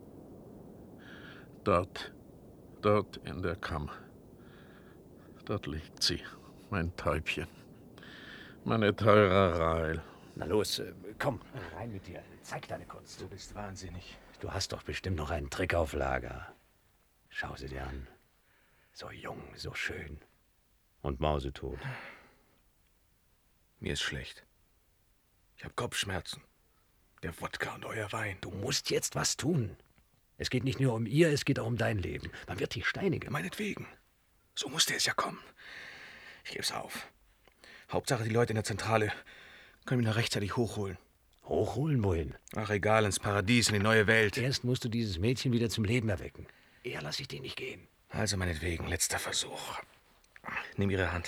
Dort, dort in der Kammer. Dort liegt sie, mein Täubchen. Meine teure Rahel. Na los, komm, rein mit dir. Zeig deine Kunst. Du bist wahnsinnig. Du hast doch bestimmt noch einen Trick auf Lager. Schau sie dir an. So jung, so schön. Und mausetot. Mir ist schlecht. Ich habe Kopfschmerzen. Der Wodka und euer Wein. Du musst jetzt was tun. Es geht nicht nur um ihr, es geht auch um dein Leben. Man wird dich steinigen. Meinetwegen. So musste es ja kommen. Ich geb's auf. Hauptsache, die Leute in der Zentrale können mich noch rechtzeitig hochholen. Hochholen wohin? Ach, egal, ins Paradies, in die neue Welt. Erst musst du dieses Mädchen wieder zum Leben erwecken. Eher lass ich dich nicht gehen. Also meinetwegen, letzter Versuch. Nimm ihre Hand.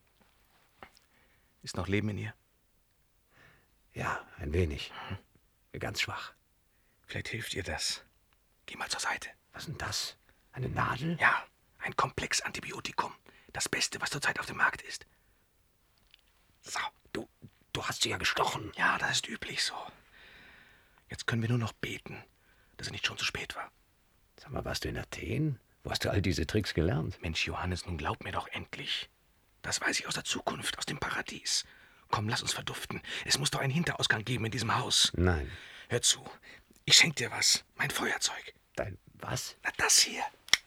Ist noch Leben in ihr? Ja, ein wenig. Ganz schwach. Vielleicht hilft ihr das. Geh mal zur Seite. Was ist denn das? Eine Nadel? Ja, ein Komplexantibiotikum. Das Beste, was zurzeit auf dem Markt ist. So, du, du hast sie ja gestochen. Ja, das ist üblich so. Jetzt können wir nur noch beten, dass es nicht schon zu spät war. Sag mal, warst du in Athen? Wo hast du all diese Tricks gelernt? Mensch, Johannes, nun glaub mir doch endlich. Das weiß ich aus der Zukunft, aus dem Paradies. Komm, lass uns verduften. Es muss doch einen Hinterausgang geben in diesem Haus. Nein. Hör zu, ich schenk dir was. Mein Feuerzeug. Dein was? Na, das hier.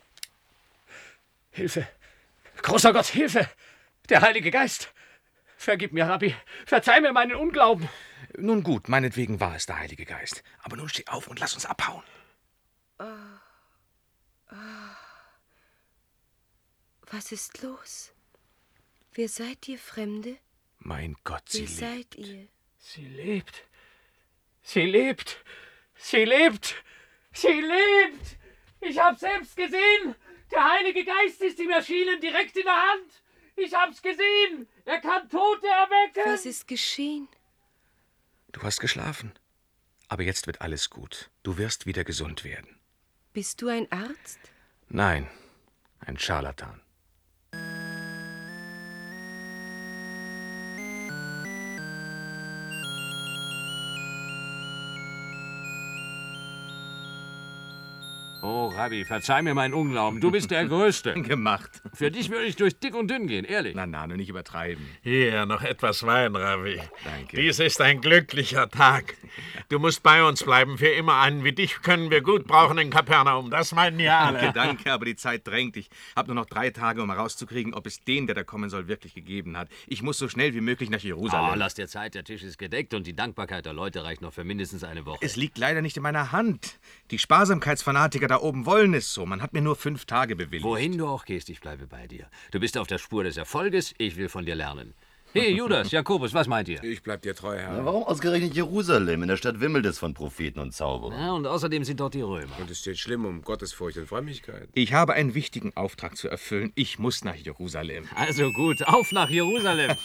Hilfe! Großer Gott, Hilfe! Der Heilige Geist! Vergib mir, Rabbi. Verzeih mir meinen Unglauben. Nun gut, meinetwegen war es der Heilige Geist. Aber nun steh auf und lass uns abhauen. Oh. Oh. Was ist los? Wer seid ihr, Fremde? Mein Gott, sie Wer lebt. seid ihr? Sie lebt. Sie lebt. Sie lebt. Sie lebt. Ich hab's selbst gesehen. Der Heilige Geist ist ihm erschienen, direkt in der Hand. Ich hab's gesehen. Er kann Tote erwecken. Was ist geschehen? Du hast geschlafen. Aber jetzt wird alles gut. Du wirst wieder gesund werden. Bist du ein Arzt? Nein, ein Scharlatan. Oh, Rabbi, verzeih mir meinen Unglauben. Du bist der Größte. Gemacht. Für dich würde ich durch dick und dünn gehen, ehrlich. Na, na, nur nicht übertreiben. Hier, noch etwas Wein, Rabbi. Danke. Dies ist ein glücklicher Tag. Du musst bei uns bleiben, für immer. Einen wie dich können wir gut brauchen in Kapernaum. Das meinen ja alle. Danke, danke, aber die Zeit drängt. Ich habe nur noch drei Tage, um herauszukriegen, ob es den, der da kommen soll, wirklich gegeben hat. Ich muss so schnell wie möglich nach Jerusalem. Oh, lass dir Zeit, der Tisch ist gedeckt und die Dankbarkeit der Leute reicht noch für mindestens eine Woche. Es liegt leider nicht in meiner Hand. Die Sparsamkeitsfanatiker da oben wollen es so. Man hat mir nur fünf Tage bewilligt. Wohin du auch gehst, ich bleibe bei dir. Du bist auf der Spur des Erfolges, ich will von dir lernen. Hey, Judas, Jakobus, was meint ihr? Ich bleib dir treu, Herr. Na, warum ausgerechnet Jerusalem? In der Stadt wimmelt es von Propheten und Zauberern. Ja, und außerdem sind dort die Römer. Und es steht schlimm um Gottesfurcht und Frömmigkeit. Ich habe einen wichtigen Auftrag zu erfüllen. Ich muss nach Jerusalem. Also gut, auf nach Jerusalem.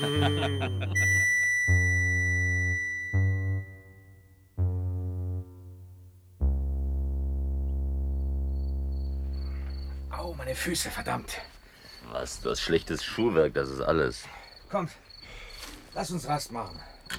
Au, meine Füße, verdammt. Was, du hast schlechtes Schuhwerk, das ist alles. Kommt, lass uns Rast machen.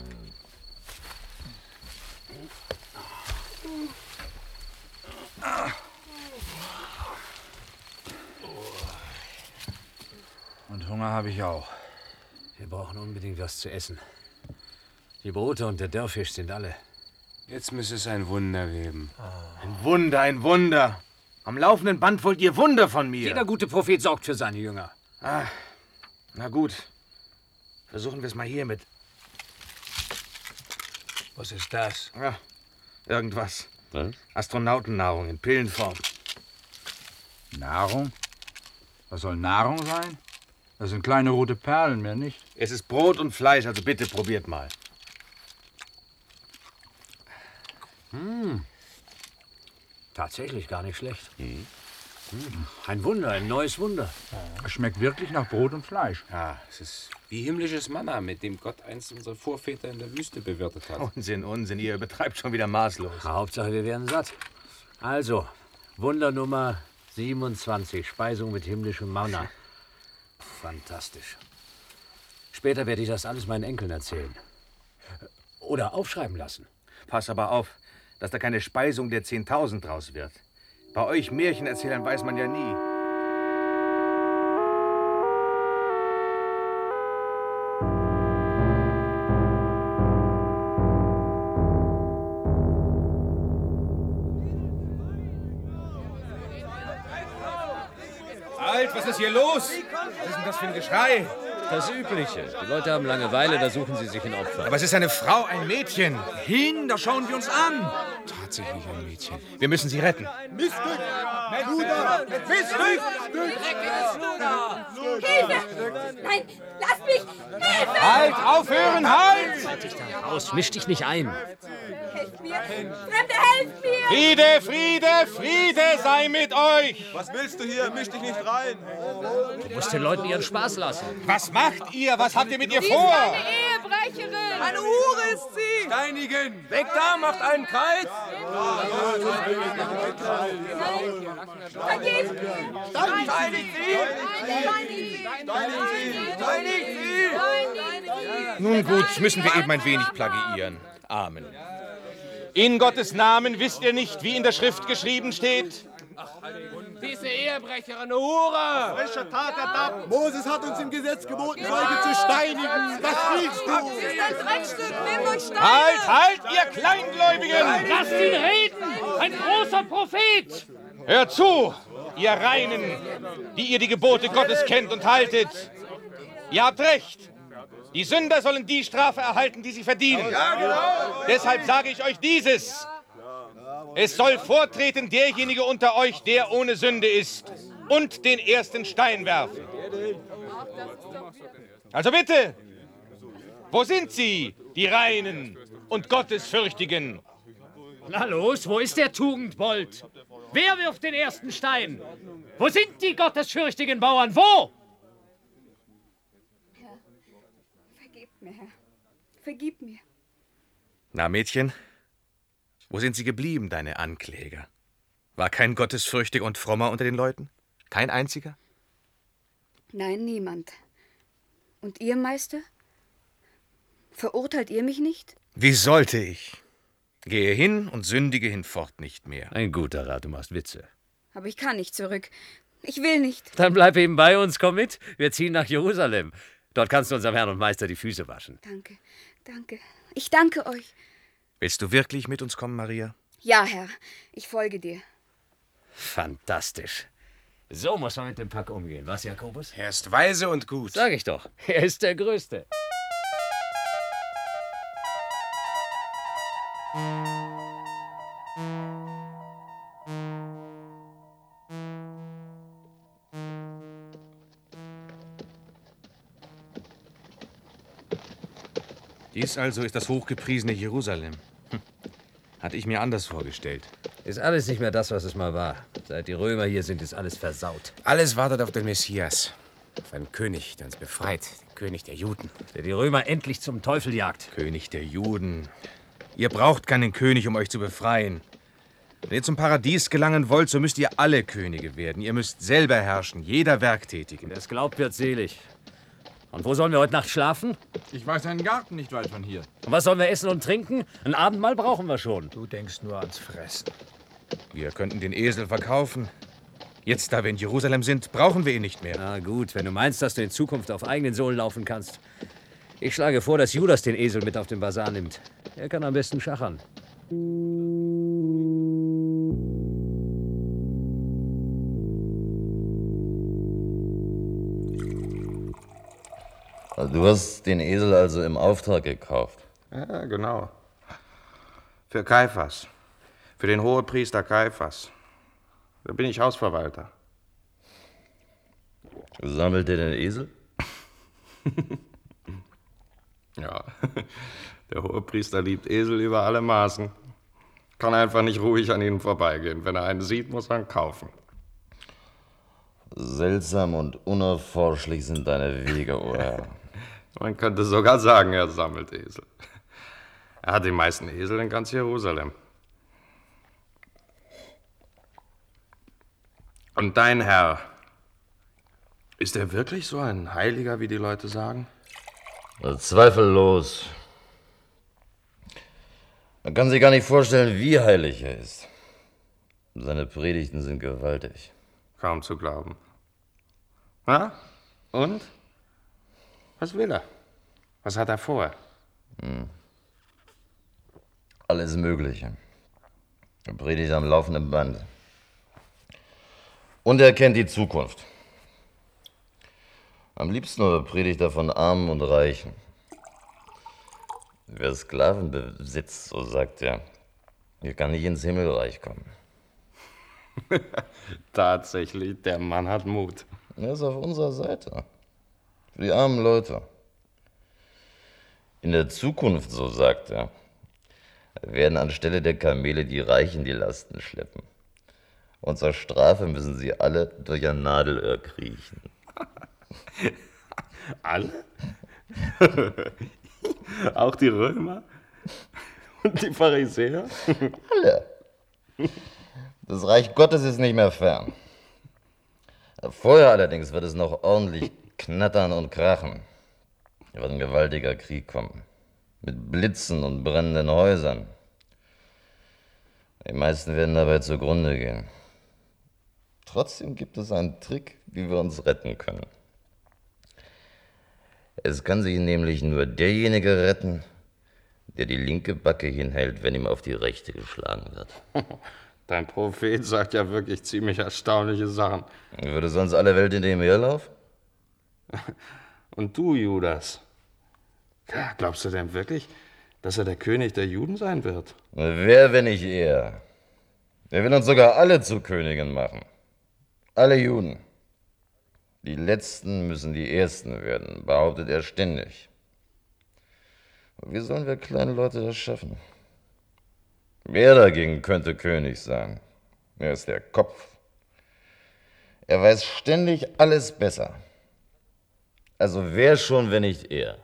Und Hunger habe ich auch. Wir brauchen unbedingt was zu essen. Die Brote und der Dörrfisch sind alle. Jetzt müsste es ein Wunder geben. Ein Wunder, ein Wunder. Am laufenden Band wollt ihr Wunder von mir. Jeder gute Prophet sorgt für seine Jünger. Ah, na gut. Versuchen wir es mal hiermit. Was ist das? Ja, irgendwas. Was? Astronautennahrung in Pillenform. Nahrung? Was soll Nahrung sein? Das sind kleine rote Perlen, mehr nicht. Es ist Brot und Fleisch, also bitte probiert mal. Hm. Tatsächlich gar nicht schlecht. Hm. Hm. Ein Wunder, ein neues Wunder. Es schmeckt wirklich nach Brot und Fleisch. Ja, es ist wie himmlisches Manna, mit dem Gott einst unsere Vorväter in der Wüste bewirtet hat. Unsinn, Unsinn, ihr betreibt schon wieder maßlos. Hauptsache, wir werden satt. Also, Wunder Nummer siebenundzwanzig, Speisung mit himmlischem Manna. Fantastisch. Später werde ich das alles meinen Enkeln erzählen. Oder aufschreiben lassen. Pass aber auf, dass da keine Speisung der Zehntausend draus wird. Bei euch Märchenerzählern weiß man ja nie. Halt, was ist hier los? Was ist denn das für ein Geschrei? Das Übliche. Die Leute haben Langeweile, da suchen sie sich ein Opfer. Aber es ist eine Frau, ein Mädchen. Hin, da schauen wir uns an. Tatsächlich ein Mädchen. Wir müssen sie retten. Missglück! Bruder! Missglück! Hilfe! Nein, lass mich! Hilfe! Halt, aufhören, halt! Halt dich da raus, misch dich nicht ein. Helft mir! Fremde, helft mir! Friede, Friede, Friede sei mit euch! Was willst du hier? Misch dich nicht rein! Du musst den Leuten ihren Spaß lassen. Was macht ihr? Was habt ihr mit ihr Sie ist vor? eine Ehebrecherin! Eine Hure ist sie! Steinigen! Weg da, macht einen Kreis! Vergebt! Steinigt sie! Steinigt sie! Nun gut, müssen wir eben ein wenig plagiieren. Amen. In Gottes Namen wisst ihr nicht, wie in der Schrift geschrieben steht? Diese Ehebrecherin, eine Hure! Frische Tat ertappt! Moses hat uns im Gesetz geboten, solche zu steinigen! Was willst du? Sie ist ein Dreckstück, nehmt euch Steine! Halt, halt, ihr Kleingläubigen! Lasst ihn reden! Ein großer Prophet! Hört zu, ihr Reinen, die ihr die Gebote Gottes kennt und haltet. Ihr habt recht. Die Sünder sollen die Strafe erhalten, die sie verdienen. Ja, genau. Deshalb sage ich euch dieses. Es soll vortreten derjenige unter euch, der ohne Sünde ist, und den ersten Stein werfen. Also bitte, wo sind sie, die Reinen und Gottesfürchtigen? Na los, wo ist der Tugendbold? Wer wirft den ersten Stein? Wo sind die gottesfürchtigen Bauern? Wo? Herr, vergebt mir, Herr. Vergib mir. Na, Mädchen, wo sind sie geblieben, deine Ankläger? War kein Gottesfürchtiger und Frommer unter den Leuten? Kein einziger? Nein, niemand. Und ihr, Meister? Verurteilt ihr mich nicht? Wie sollte ich? Gehe hin und sündige hinfort nicht mehr. Ein guter Rat, du machst Witze. Aber ich kann nicht zurück. Ich will nicht. Dann bleib eben bei uns, komm mit. Wir ziehen nach Jerusalem. Dort kannst du unserem Herrn und Meister die Füße waschen. Danke, danke. Ich danke euch. Willst du wirklich mit uns kommen, Maria? Ja, Herr. Ich folge dir. Fantastisch. So muss man mit dem Pack umgehen, was, Jakobus? Er ist weise und gut. Sag ich doch, er ist der Größte. Dies also ist das hochgepriesene Jerusalem. Hm. Hatte ich mir anders vorgestellt. Ist alles nicht mehr das, was es mal war. Seit die Römer hier sind, ist alles versaut. Alles wartet auf den Messias. Auf einen König, der uns befreit. Den König der Juden. Der die Römer endlich zum Teufel jagt. König der Juden. Ihr braucht keinen König, um euch zu befreien. Wenn ihr zum Paradies gelangen wollt, so müsst ihr alle Könige werden. Ihr müsst selber herrschen, jeder Werktätige. Wer es glaubt, wird selig. Und wo sollen wir heute Nacht schlafen? Ich weiß einen Garten nicht weit von hier. Und was sollen wir essen und trinken? Ein Abendmahl brauchen wir schon. Du denkst nur ans Fressen. Wir könnten den Esel verkaufen. Jetzt, da wir in Jerusalem sind, brauchen wir ihn nicht mehr. Na gut, wenn du meinst, dass du in Zukunft auf eigenen Sohlen laufen kannst. Ich schlage vor, dass Judas den Esel mit auf den Basar nimmt. Er kann am besten schachern. Du hast den Esel also im Auftrag gekauft? Ja, genau. Für Kaiphas. Für den Hohepriester Kaiphas. Da bin ich Hausverwalter. Sammelt der den Esel? Ja, der Hohepriester liebt Esel über alle Maßen. Kann einfach nicht ruhig an ihnen vorbeigehen. Wenn er einen sieht, muss er ihn kaufen. Seltsam und unerforschlich sind deine Wege, o Herr. Man könnte sogar sagen, er sammelt Esel. Er hat die meisten Esel in ganz Jerusalem. Und dein Herr, ist er wirklich so ein Heiliger, wie die Leute sagen? Zweifellos. Man kann sich gar nicht vorstellen, wie heilig er ist. Seine Predigten sind gewaltig. Kaum zu glauben. Na, und? Was will er? Was hat er vor? Hm. Alles Mögliche. Er predigt am laufenden Band. Und er kennt die Zukunft. Am liebsten aber predigt er von Armen und Reichen. Wer Sklaven besitzt, so sagt er, der kann nicht ins Himmelreich kommen. Tatsächlich, der Mann hat Mut. Er ist auf unserer Seite. Für die armen Leute. In der Zukunft, so sagt er, werden anstelle der Kamele die Reichen die Lasten schleppen. Und zur Strafe müssen sie alle durch ein Nadelöhr kriechen. Alle? Auch die Römer? Und die Pharisäer? Alle. Das Reich Gottes ist nicht mehr fern. Vorher allerdings wird es noch ordentlich knattern und krachen. Da wird ein gewaltiger Krieg kommen. Mit Blitzen und brennenden Häusern. Die meisten werden dabei zugrunde gehen. Trotzdem gibt es einen Trick, wie wir uns retten können. Es kann sich nämlich nur derjenige retten, der die linke Backe hinhält, wenn ihm auf die rechte geschlagen wird. Dein Prophet sagt ja wirklich ziemlich erstaunliche Sachen. Würde sonst alle Welt in dem Meerlauf? Und du, Judas? Ja, glaubst du denn wirklich, dass er der König der Juden sein wird? Wer, wenn nicht er? Er will uns sogar alle zu Königen machen. Alle Juden. Die Letzten müssen die Ersten werden, behauptet er ständig. Wie sollen wir kleinen Leute das schaffen? Wer dagegen könnte König sein? Er ist der Kopf. Er weiß ständig alles besser. Also wer schon, wenn nicht er?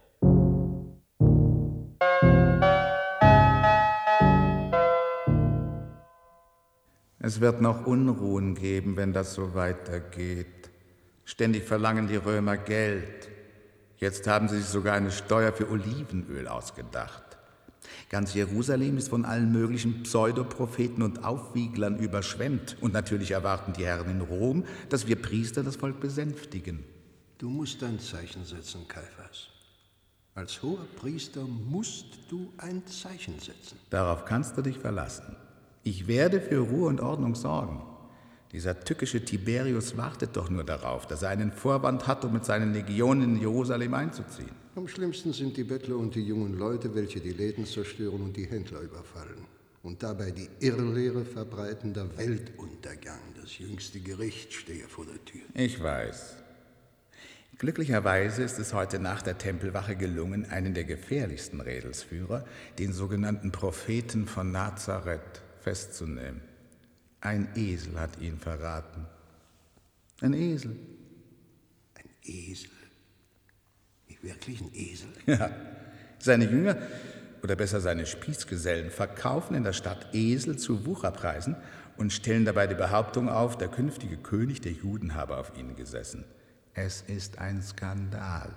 Es wird noch Unruhen geben, wenn das so weitergeht. Ständig verlangen die Römer Geld. Jetzt haben sie sich sogar eine Steuer für Olivenöl ausgedacht. Ganz Jerusalem ist von allen möglichen Pseudopropheten und Aufwieglern überschwemmt. Und natürlich erwarten die Herren in Rom, dass wir Priester das Volk besänftigen. Du musst ein Zeichen setzen, Kaiphas. Als hoher Priester musst du ein Zeichen setzen. Darauf kannst du dich verlassen. Ich werde für Ruhe und Ordnung sorgen. Dieser tückische Tiberius wartet doch nur darauf, dass er einen Vorwand hat, um mit seinen Legionen in Jerusalem einzuziehen. Am schlimmsten sind die Bettler und die jungen Leute, welche die Läden zerstören und die Händler überfallen. Und dabei die Irrlehre verbreiten, der Weltuntergang, das jüngste Gericht stehe vor der Tür. Ich weiß. Glücklicherweise ist es heute nach der Tempelwache gelungen, einen der gefährlichsten Rädelsführer, den sogenannten Propheten von Nazareth, festzunehmen. Ein Esel hat ihn verraten. Ein Esel. Ein Esel? Wie wirklich ein Esel? Ja. Seine Jünger, oder besser seine Spießgesellen, verkaufen in der Stadt Esel zu Wucherpreisen und stellen dabei die Behauptung auf, der künftige König der Juden habe auf ihnen gesessen. Es ist ein Skandal.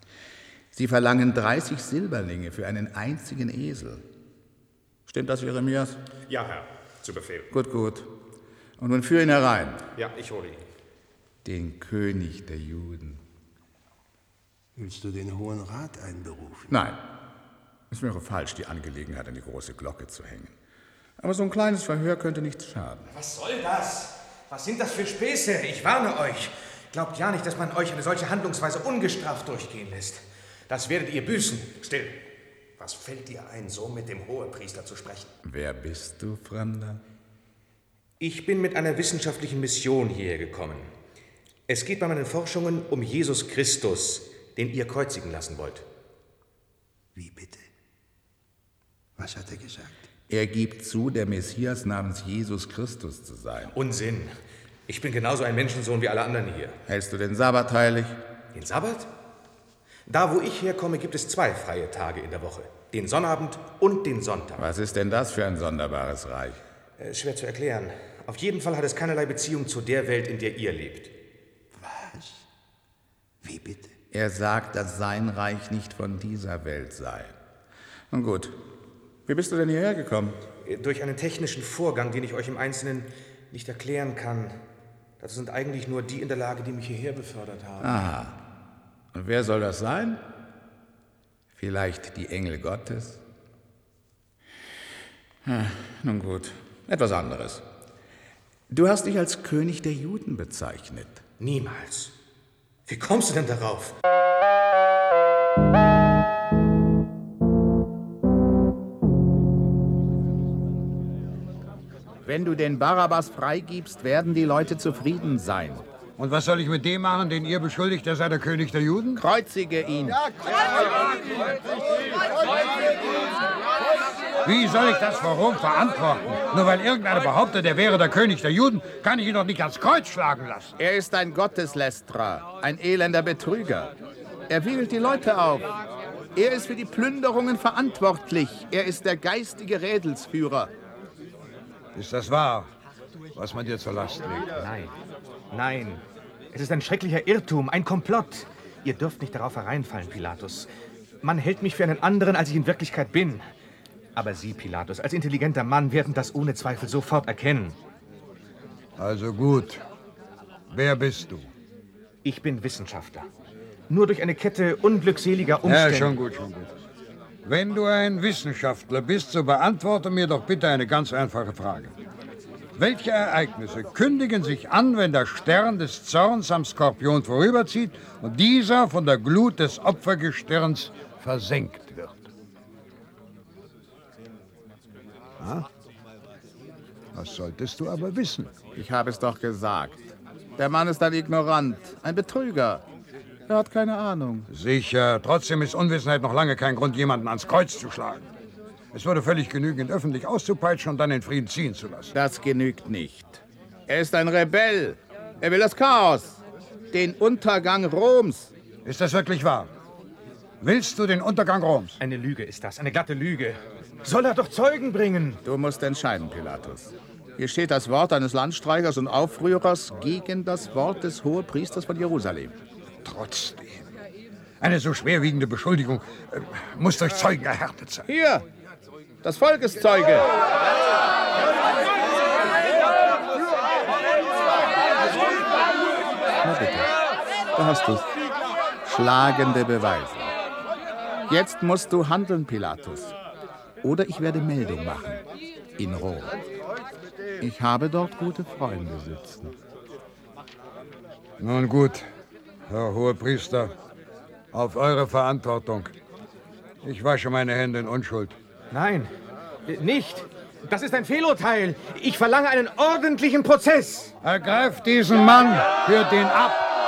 Sie verlangen dreißig Silberlinge für einen einzigen Esel. Stimmt das, Jeremias? Ja, Herr, zu Befehl. Gut, gut. Und nun führ ihn herein. Ja, ich hole ihn. Den König der Juden. Willst du den Hohen Rat einberufen? Nein. Es wäre falsch, die Angelegenheit an die große Glocke zu hängen. Aber so ein kleines Verhör könnte nichts schaden. Was soll das? Was sind das für Späße? Ich warne euch. Glaubt ja nicht, dass man euch eine solche Handlungsweise ungestraft durchgehen lässt. Das werdet ihr büßen. Still. Was fällt dir ein, so mit dem Hohepriester zu sprechen? Wer bist du, Fremder? Ich bin mit einer wissenschaftlichen Mission hierher gekommen. Es geht bei meinen Forschungen um Jesus Christus, den ihr kreuzigen lassen wollt. Wie bitte? Was hat er gesagt? Er gibt zu, der Messias namens Jesus Christus zu sein. Unsinn. Ich bin genauso ein Menschensohn wie alle anderen hier. Hältst du den Sabbat heilig? Den Sabbat? Da, wo ich herkomme, gibt es zwei freie Tage in der Woche. Den Sonnabend und den Sonntag. Was ist denn das für ein sonderbares Reich? Äh, schwer zu erklären. Auf jeden Fall hat es keinerlei Beziehung zu der Welt, in der ihr lebt. Was? Wie bitte? Er sagt, dass sein Reich nicht von dieser Welt sei. Nun gut. Wie bist du denn hierher gekommen? Durch einen technischen Vorgang, den ich euch im Einzelnen nicht erklären kann. Das sind eigentlich nur die in der Lage, die mich hierher befördert haben. Aha. Und wer soll das sein? Vielleicht die Engel Gottes? Hm, nun gut, etwas anderes. Du hast dich als König der Juden bezeichnet. Niemals. Wie kommst du denn darauf? Wenn du den Barabbas freigibst, werden die Leute zufrieden sein. Und was soll ich mit dem machen, den ihr beschuldigt, er sei der König der Juden? Kreuzige ihn. Ja, Wie soll ich das vor Rom verantworten? Nur weil irgendeiner behauptet, er wäre der König der Juden, kann ich ihn doch nicht ans Kreuz schlagen lassen. Er ist ein Gotteslästerer, ein elender Betrüger. Er wiegelt die Leute auf. Er ist für die Plünderungen verantwortlich. Er ist der geistige Rädelsführer. Ist das wahr, was man dir zur Last legt? Nein, nein. Es ist ein schrecklicher Irrtum, ein Komplott. Ihr dürft nicht darauf hereinfallen, Pilatus. Man hält mich für einen anderen, als ich in Wirklichkeit bin. Aber Sie, Pilatus, als intelligenter Mann werden das ohne Zweifel sofort erkennen. Also gut. Wer bist du? Ich bin Wissenschaftler. Nur durch eine Kette unglückseliger Umstände... Ja, schon gut, schon gut. Wenn du ein Wissenschaftler bist, so beantworte mir doch bitte eine ganz einfache Frage. Welche Ereignisse kündigen sich an, wenn der Stern des Zorns am Skorpion vorüberzieht und dieser von der Glut des Opfergestirns versenkt wird? Ah? Das solltest du aber wissen. Ich habe es doch gesagt. Der Mann ist ein Ignorant, ein Betrüger. Er hat keine Ahnung. Sicher. Trotzdem ist Unwissenheit noch lange kein Grund, jemanden ans Kreuz zu schlagen. Es würde völlig genügen, ihn öffentlich auszupeitschen und dann in Frieden ziehen zu lassen. Das genügt nicht. Er ist ein Rebell. Er will das Chaos. Den Untergang Roms. Ist das wirklich wahr? Willst du den Untergang Roms? Eine Lüge ist das, eine glatte Lüge. Soll er doch Zeugen bringen? Du musst entscheiden, Pilatus. Hier steht das Wort eines Landstreichers und Aufrührers gegen das Wort des Hohepriesters von Jerusalem. Trotzdem. Eine so schwerwiegende Beschuldigung äh, muss durch Zeugen erhärtet sein. Hier, das Volk ist Zeuge. Na bitte, da hast du's. Schlagende Beweise. Jetzt musst du handeln, Pilatus. Oder ich werde Meldung machen. In Rom. Ich habe dort gute Freunde sitzen. Nun gut, Herr Hohepriester, auf eure Verantwortung. Ich wasche meine Hände in Unschuld. Nein, nicht. Das ist ein Fehlurteil. Ich verlange einen ordentlichen Prozess. Ergreift diesen Mann, führt ihn ab.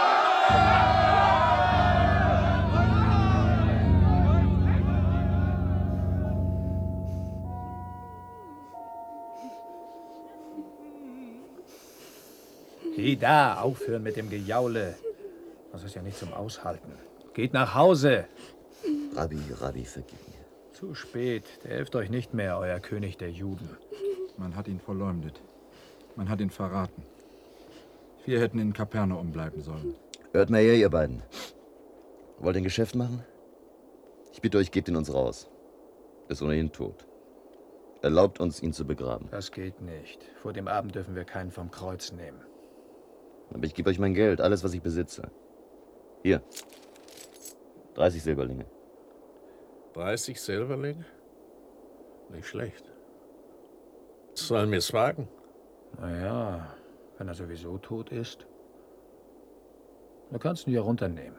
Geh da, aufhören mit dem Gejaule. Das ist ja nicht zum Aushalten. Geht nach Hause. Rabbi, Rabbi, vergib mir. Zu spät. Der hilft euch nicht mehr, euer König der Juden. Man hat ihn verleumdet. Man hat ihn verraten. Wir hätten in Kapernaum bleiben sollen. Hört mal her, ihr beiden. Wollt ihr ein Geschäft machen? Ich bitte euch, gebt ihn uns raus. Er ist ohnehin tot. Erlaubt uns, ihn zu begraben. Das geht nicht. Vor dem Abend dürfen wir keinen vom Kreuz nehmen. Aber ich gebe euch mein Geld, alles, was ich besitze. Hier. dreißig Silberlinge. dreißig Silberlinge? Nicht schlecht. Sollen wir es wagen? Na ja, wenn er sowieso tot ist. Da kannst du ihn ja runternehmen.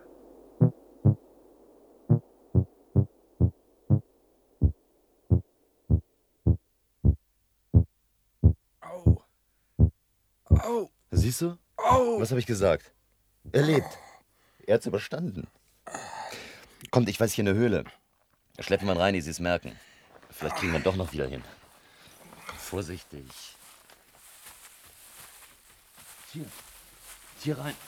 Au. Au. Siehst du? Au. Was habe ich gesagt? Er lebt. Er hat's überstanden. Kommt, ich weiß hier eine Höhle. Schleppen wir ihn rein, die sie es merken. Vielleicht kriegen wir ihn doch noch wieder hin. Vorsichtig. Hier. Hier rein.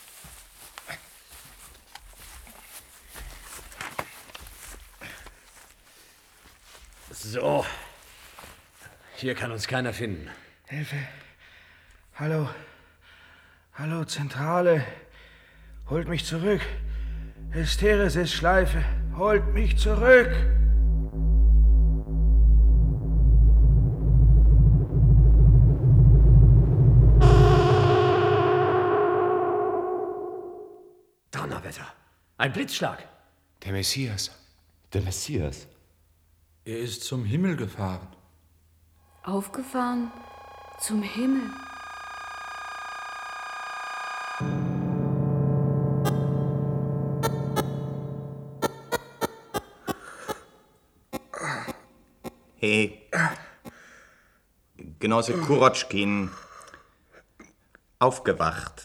So. Hier kann uns keiner finden. Hilfe. Hallo. Hallo, Zentrale. Holt mich zurück. Hysteresis Schleife. Holt mich zurück. Donnerwetter. Ein Blitzschlag. Der Messias. Der Messias. Er ist zum Himmel gefahren. Aufgefahren zum Himmel. Hey, Genosse Kurotschkin, aufgewacht.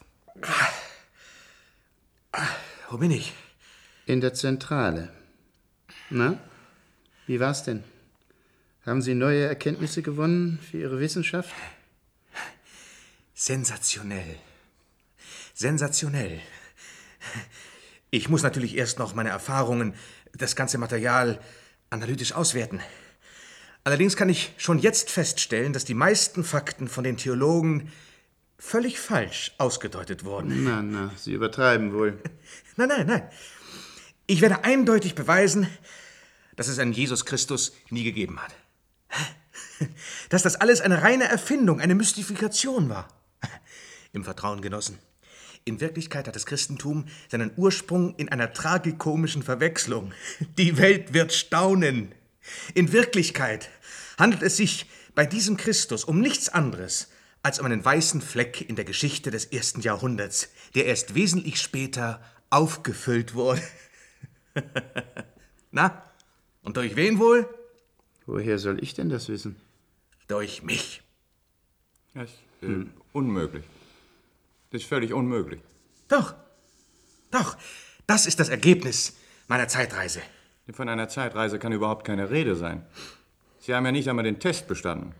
Wo bin ich? In der Zentrale. Na, wie war's denn? Haben Sie neue Erkenntnisse gewonnen für Ihre Wissenschaft? Sensationell. Sensationell. Ich muss natürlich erst noch meine Erfahrungen das ganze Material analytisch auswerten. Allerdings kann ich schon jetzt feststellen, dass die meisten Fakten von den Theologen völlig falsch ausgedeutet wurden. Na, na, Sie übertreiben wohl. Nein, nein, nein. Ich werde eindeutig beweisen, dass es einen Jesus Christus nie gegeben hat. Dass das alles eine reine Erfindung, eine Mystifikation war. Im Vertrauen genossen. In Wirklichkeit hat das Christentum seinen Ursprung in einer tragikomischen Verwechslung. Die Welt wird staunen. In Wirklichkeit handelt es sich bei diesem Christus um nichts anderes als um einen weißen Fleck in der Geschichte des ersten Jahrhunderts, der erst wesentlich später aufgefüllt wurde. Na, und durch wen wohl? Woher soll ich denn das wissen? Durch mich. Das ist äh, hm. unmöglich. Das ist völlig unmöglich. Doch, doch, das ist das Ergebnis meiner Zeitreise. Von einer Zeitreise kann überhaupt keine Rede sein. Sie haben ja nicht einmal den Test bestanden.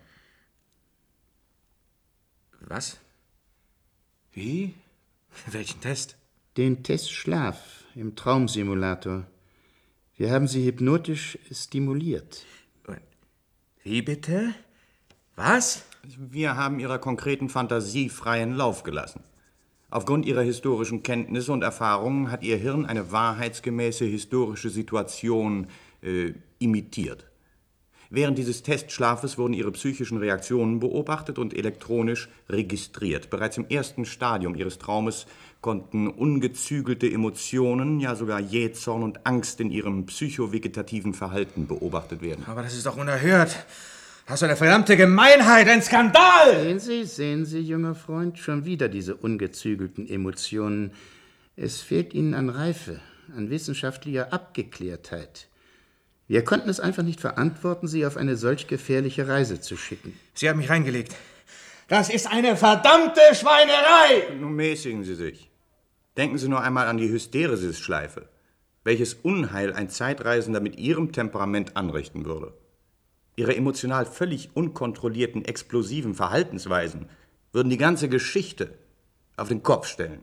Was? Wie? Welchen Test? Den Test Schlaf im Traumsimulator. Wir haben Sie hypnotisch stimuliert. Wie bitte? Was? Wir haben Ihrer konkreten Fantasie freien Lauf gelassen. Aufgrund Ihrer historischen Kenntnisse und Erfahrungen hat Ihr Hirn eine wahrheitsgemäße historische Situation äh, imitiert. Während dieses Testschlafes wurden Ihre psychischen Reaktionen beobachtet und elektronisch registriert. Bereits im ersten Stadium Ihres Traumes konnten ungezügelte Emotionen, ja sogar Jähzorn und Angst in Ihrem psychovegetativen Verhalten beobachtet werden. Aber das ist doch unerhört. Das ist eine verdammte Gemeinheit, ein Skandal! Sehen Sie, sehen Sie, junger Freund, schon wieder diese ungezügelten Emotionen. Es fehlt Ihnen an Reife, an wissenschaftlicher Abgeklärtheit. Wir konnten es einfach nicht verantworten, Sie auf eine solch gefährliche Reise zu schicken. Sie haben mich reingelegt. Das ist eine verdammte Schweinerei! Nun mäßigen Sie sich. Denken Sie nur einmal an die Hysteresis-Schleife. Welches Unheil ein Zeitreisender mit Ihrem Temperament anrichten würde. Ihre emotional völlig unkontrollierten, explosiven Verhaltensweisen würden die ganze Geschichte auf den Kopf stellen.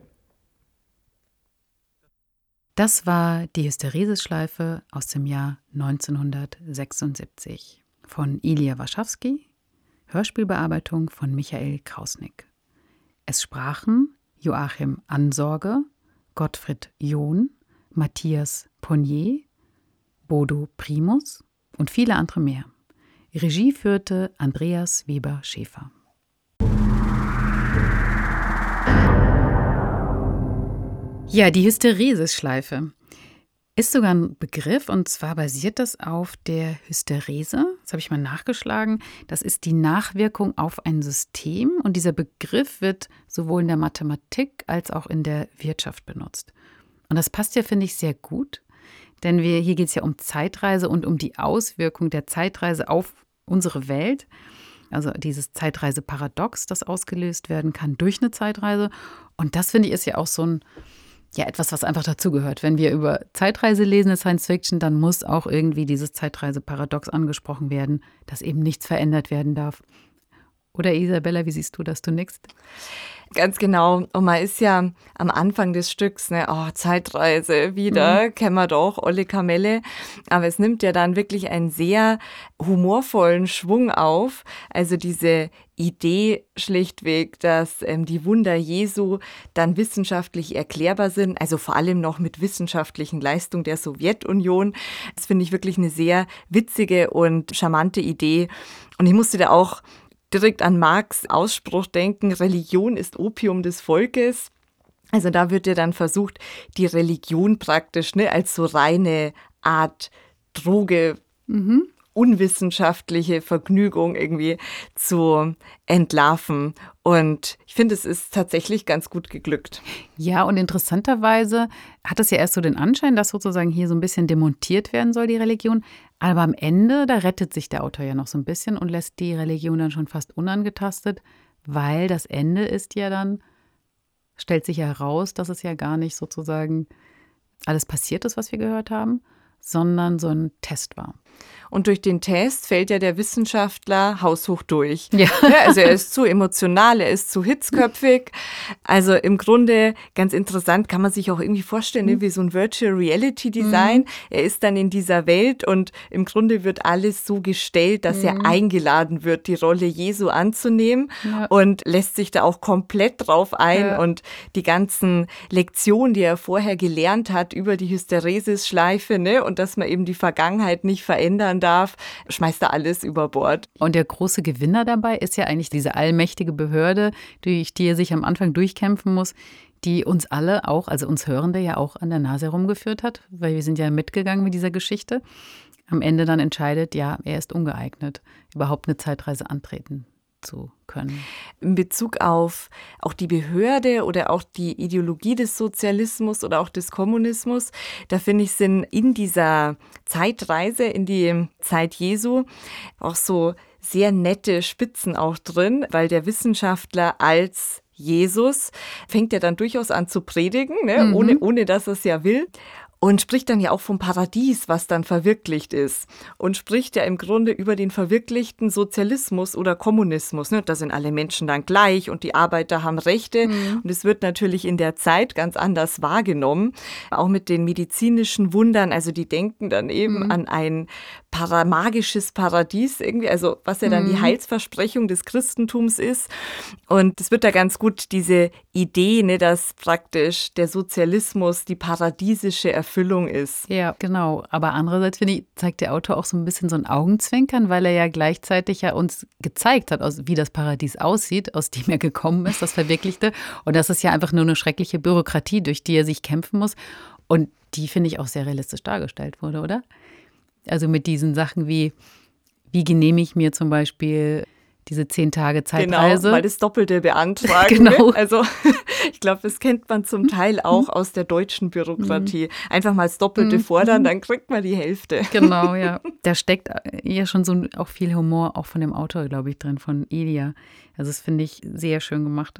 Das war die Hysteresis-Schleife aus dem Jahr neunzehnhundertsechsundsiebzig von Ilja Warschawski, Hörspielbearbeitung von Michael Krausnick. Es sprachen Joachim Ansorge, Gottfried John, Matthias Ponnier, Bodo Primus und viele andere mehr. Regie führte Andreas Weber-Schäfer. Ja, die Hysteresis-Schleife ist sogar ein Begriff, und zwar basiert das auf der Hysterese. Das habe ich mal nachgeschlagen. Das ist die Nachwirkung auf ein System, und dieser Begriff wird sowohl in der Mathematik als auch in der Wirtschaft benutzt. Und das passt ja, finde ich, sehr gut, denn wir, hier geht es ja um Zeitreise und um die Auswirkung der Zeitreise auf unsere Welt. Also dieses Zeitreise-Paradox, das ausgelöst werden kann durch eine Zeitreise. Und das, finde ich, ist ja auch so ein Ja, etwas, was einfach dazugehört. Wenn wir über Zeitreise lesen in Science Fiction, dann muss auch irgendwie dieses Zeitreise-Paradox angesprochen werden, dass eben nichts verändert werden darf. Oder Isabella, wie siehst du das? Du nickst? Ganz genau. Und man ist ja am Anfang des Stücks, ne, oh, Zeitreise, wieder, mhm. kennen wir doch, olle Kamelle. Aber es nimmt ja dann wirklich einen sehr humorvollen Schwung auf. Also diese Idee schlichtweg, dass ähm, die Wunder Jesu dann wissenschaftlich erklärbar sind, also vor allem noch mit wissenschaftlichen Leistungen der Sowjetunion. Das finde ich wirklich eine sehr witzige und charmante Idee. Und ich musste da auch direkt an Marx' Ausspruch denken, Religion ist Opium des Volkes. Also da wird ja dann versucht, die Religion praktisch ne, als so reine Art Droge, mhm. unwissenschaftliche Vergnügung irgendwie zu entlarven. Und ich finde, es ist tatsächlich ganz gut geglückt. Ja, und interessanterweise hat es ja erst so den Anschein, dass sozusagen hier so ein bisschen demontiert werden soll, die Religion. Aber am Ende, da rettet sich der Autor ja noch so ein bisschen und lässt die Religion dann schon fast unangetastet, weil das Ende ist ja dann, stellt sich ja heraus, dass es ja gar nicht sozusagen alles passiert ist, was wir gehört haben, sondern so ein Test war. Und durch den Test fällt ja der Wissenschaftler haushoch durch. Ja. Ja, also er ist zu emotional, er ist zu hitzköpfig. Also im Grunde ganz interessant, kann man sich auch irgendwie vorstellen, ne, wie so ein Virtual Reality Design. Mhm. Er ist dann in dieser Welt und im Grunde wird alles so gestellt, dass mhm. er eingeladen wird, die Rolle Jesu anzunehmen ja. und lässt sich da auch komplett drauf ein. Ja. Und die ganzen Lektionen, die er vorher gelernt hat über die Hysteresis-Schleife, ne, und dass man eben die Vergangenheit nicht verändern darf, schmeißt er alles über Bord. Und der große Gewinner dabei ist ja eigentlich diese allmächtige Behörde, durch die er sich am Anfang durchkämpfen muss, die uns alle auch, also uns Hörende ja auch an der Nase herumgeführt hat, weil wir sind ja mitgegangen mit dieser Geschichte. Am Ende dann entscheidet, ja, er ist ungeeignet, überhaupt eine Zeitreise antreten zu können. In Bezug auf auch die Behörde oder auch die Ideologie des Sozialismus oder auch des Kommunismus, da finde ich, sind in dieser Zeitreise in die Zeit Jesu auch so sehr nette Spitzen auch drin, weil der Wissenschaftler als Jesus fängt ja dann durchaus an zu predigen, ne? mhm. ohne, ohne dass er es ja will. Und spricht dann ja auch vom Paradies, was dann verwirklicht ist. Und spricht ja im Grunde über den verwirklichten Sozialismus oder Kommunismus. Ne? Da sind alle Menschen dann gleich und die Arbeiter haben Rechte. Mhm. Und es wird natürlich in der Zeit ganz anders wahrgenommen. Auch mit den medizinischen Wundern. Also die denken dann eben mhm. an ein paramagisches Paradies irgendwie. Also was ja dann mhm. die Heilsversprechung des Christentums ist. Und es wird da ganz gut diese Idee, ne, dass praktisch der Sozialismus die paradiesische Erfüllung Erfüllung ist. Ja, genau. Aber andererseits, finde ich, zeigt der Autor auch so ein bisschen so ein Augenzwinkern, weil er ja gleichzeitig ja uns gezeigt hat, wie das Paradies aussieht, aus dem er gekommen ist, das Verwirklichte. Und das ist ja einfach nur eine schreckliche Bürokratie, durch die er sich kämpfen muss. Und die, finde ich, auch sehr realistisch dargestellt wurde, oder? Also mit diesen Sachen wie, wie genehmige ich mir zum Beispiel diese zehn Tage Zeitreise. Genau, mal das Doppelte beantragen. Genau. Also ich glaube, das kennt man zum Teil auch aus der deutschen Bürokratie. Einfach mal das Doppelte fordern, dann kriegt man die Hälfte. Genau, ja. Da steckt ja schon so auch viel Humor auch von dem Autor, glaube ich, drin, von Elia. Also das finde ich sehr schön gemacht.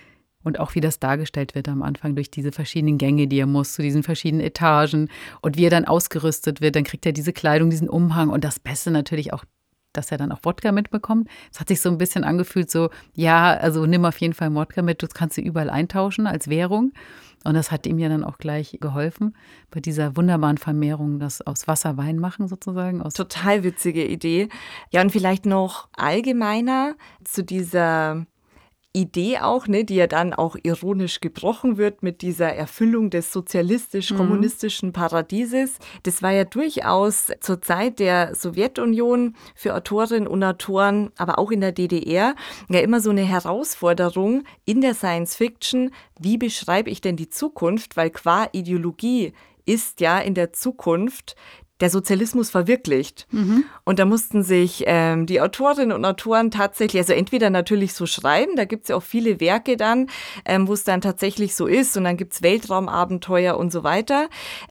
Und auch wie das dargestellt wird am Anfang durch diese verschiedenen Gänge, die er muss, zu diesen verschiedenen Etagen. Und wie er dann ausgerüstet wird, dann kriegt er diese Kleidung, diesen Umhang. Und das Beste natürlich auch, dass er dann auch Wodka mitbekommt. Es hat sich so ein bisschen angefühlt, so, ja, also nimm auf jeden Fall Wodka mit, du kannst sie überall eintauschen als Währung. Und das hat ihm ja dann auch gleich geholfen bei dieser wunderbaren Vermehrung, das aus Wasser Wein machen sozusagen. Aus Total witzige Idee. Ja, und vielleicht noch allgemeiner zu dieser Idee auch, ne, die ja dann auch ironisch gebrochen wird mit dieser Erfüllung des sozialistisch-kommunistischen mhm. Paradieses. Das war ja durchaus zur Zeit der Sowjetunion für Autorinnen und Autoren, aber auch in der D D R, ja immer so eine Herausforderung in der Science-Fiction. Wie beschreibe ich denn die Zukunft? Weil qua Ideologie ist ja in der Zukunft der Sozialismus verwirklicht. Mhm. Und da mussten sich ähm, die Autorinnen und Autoren tatsächlich, also entweder natürlich so schreiben, da gibt es ja auch viele Werke dann, ähm, wo es dann tatsächlich so ist und dann gibt es Weltraumabenteuer und so weiter.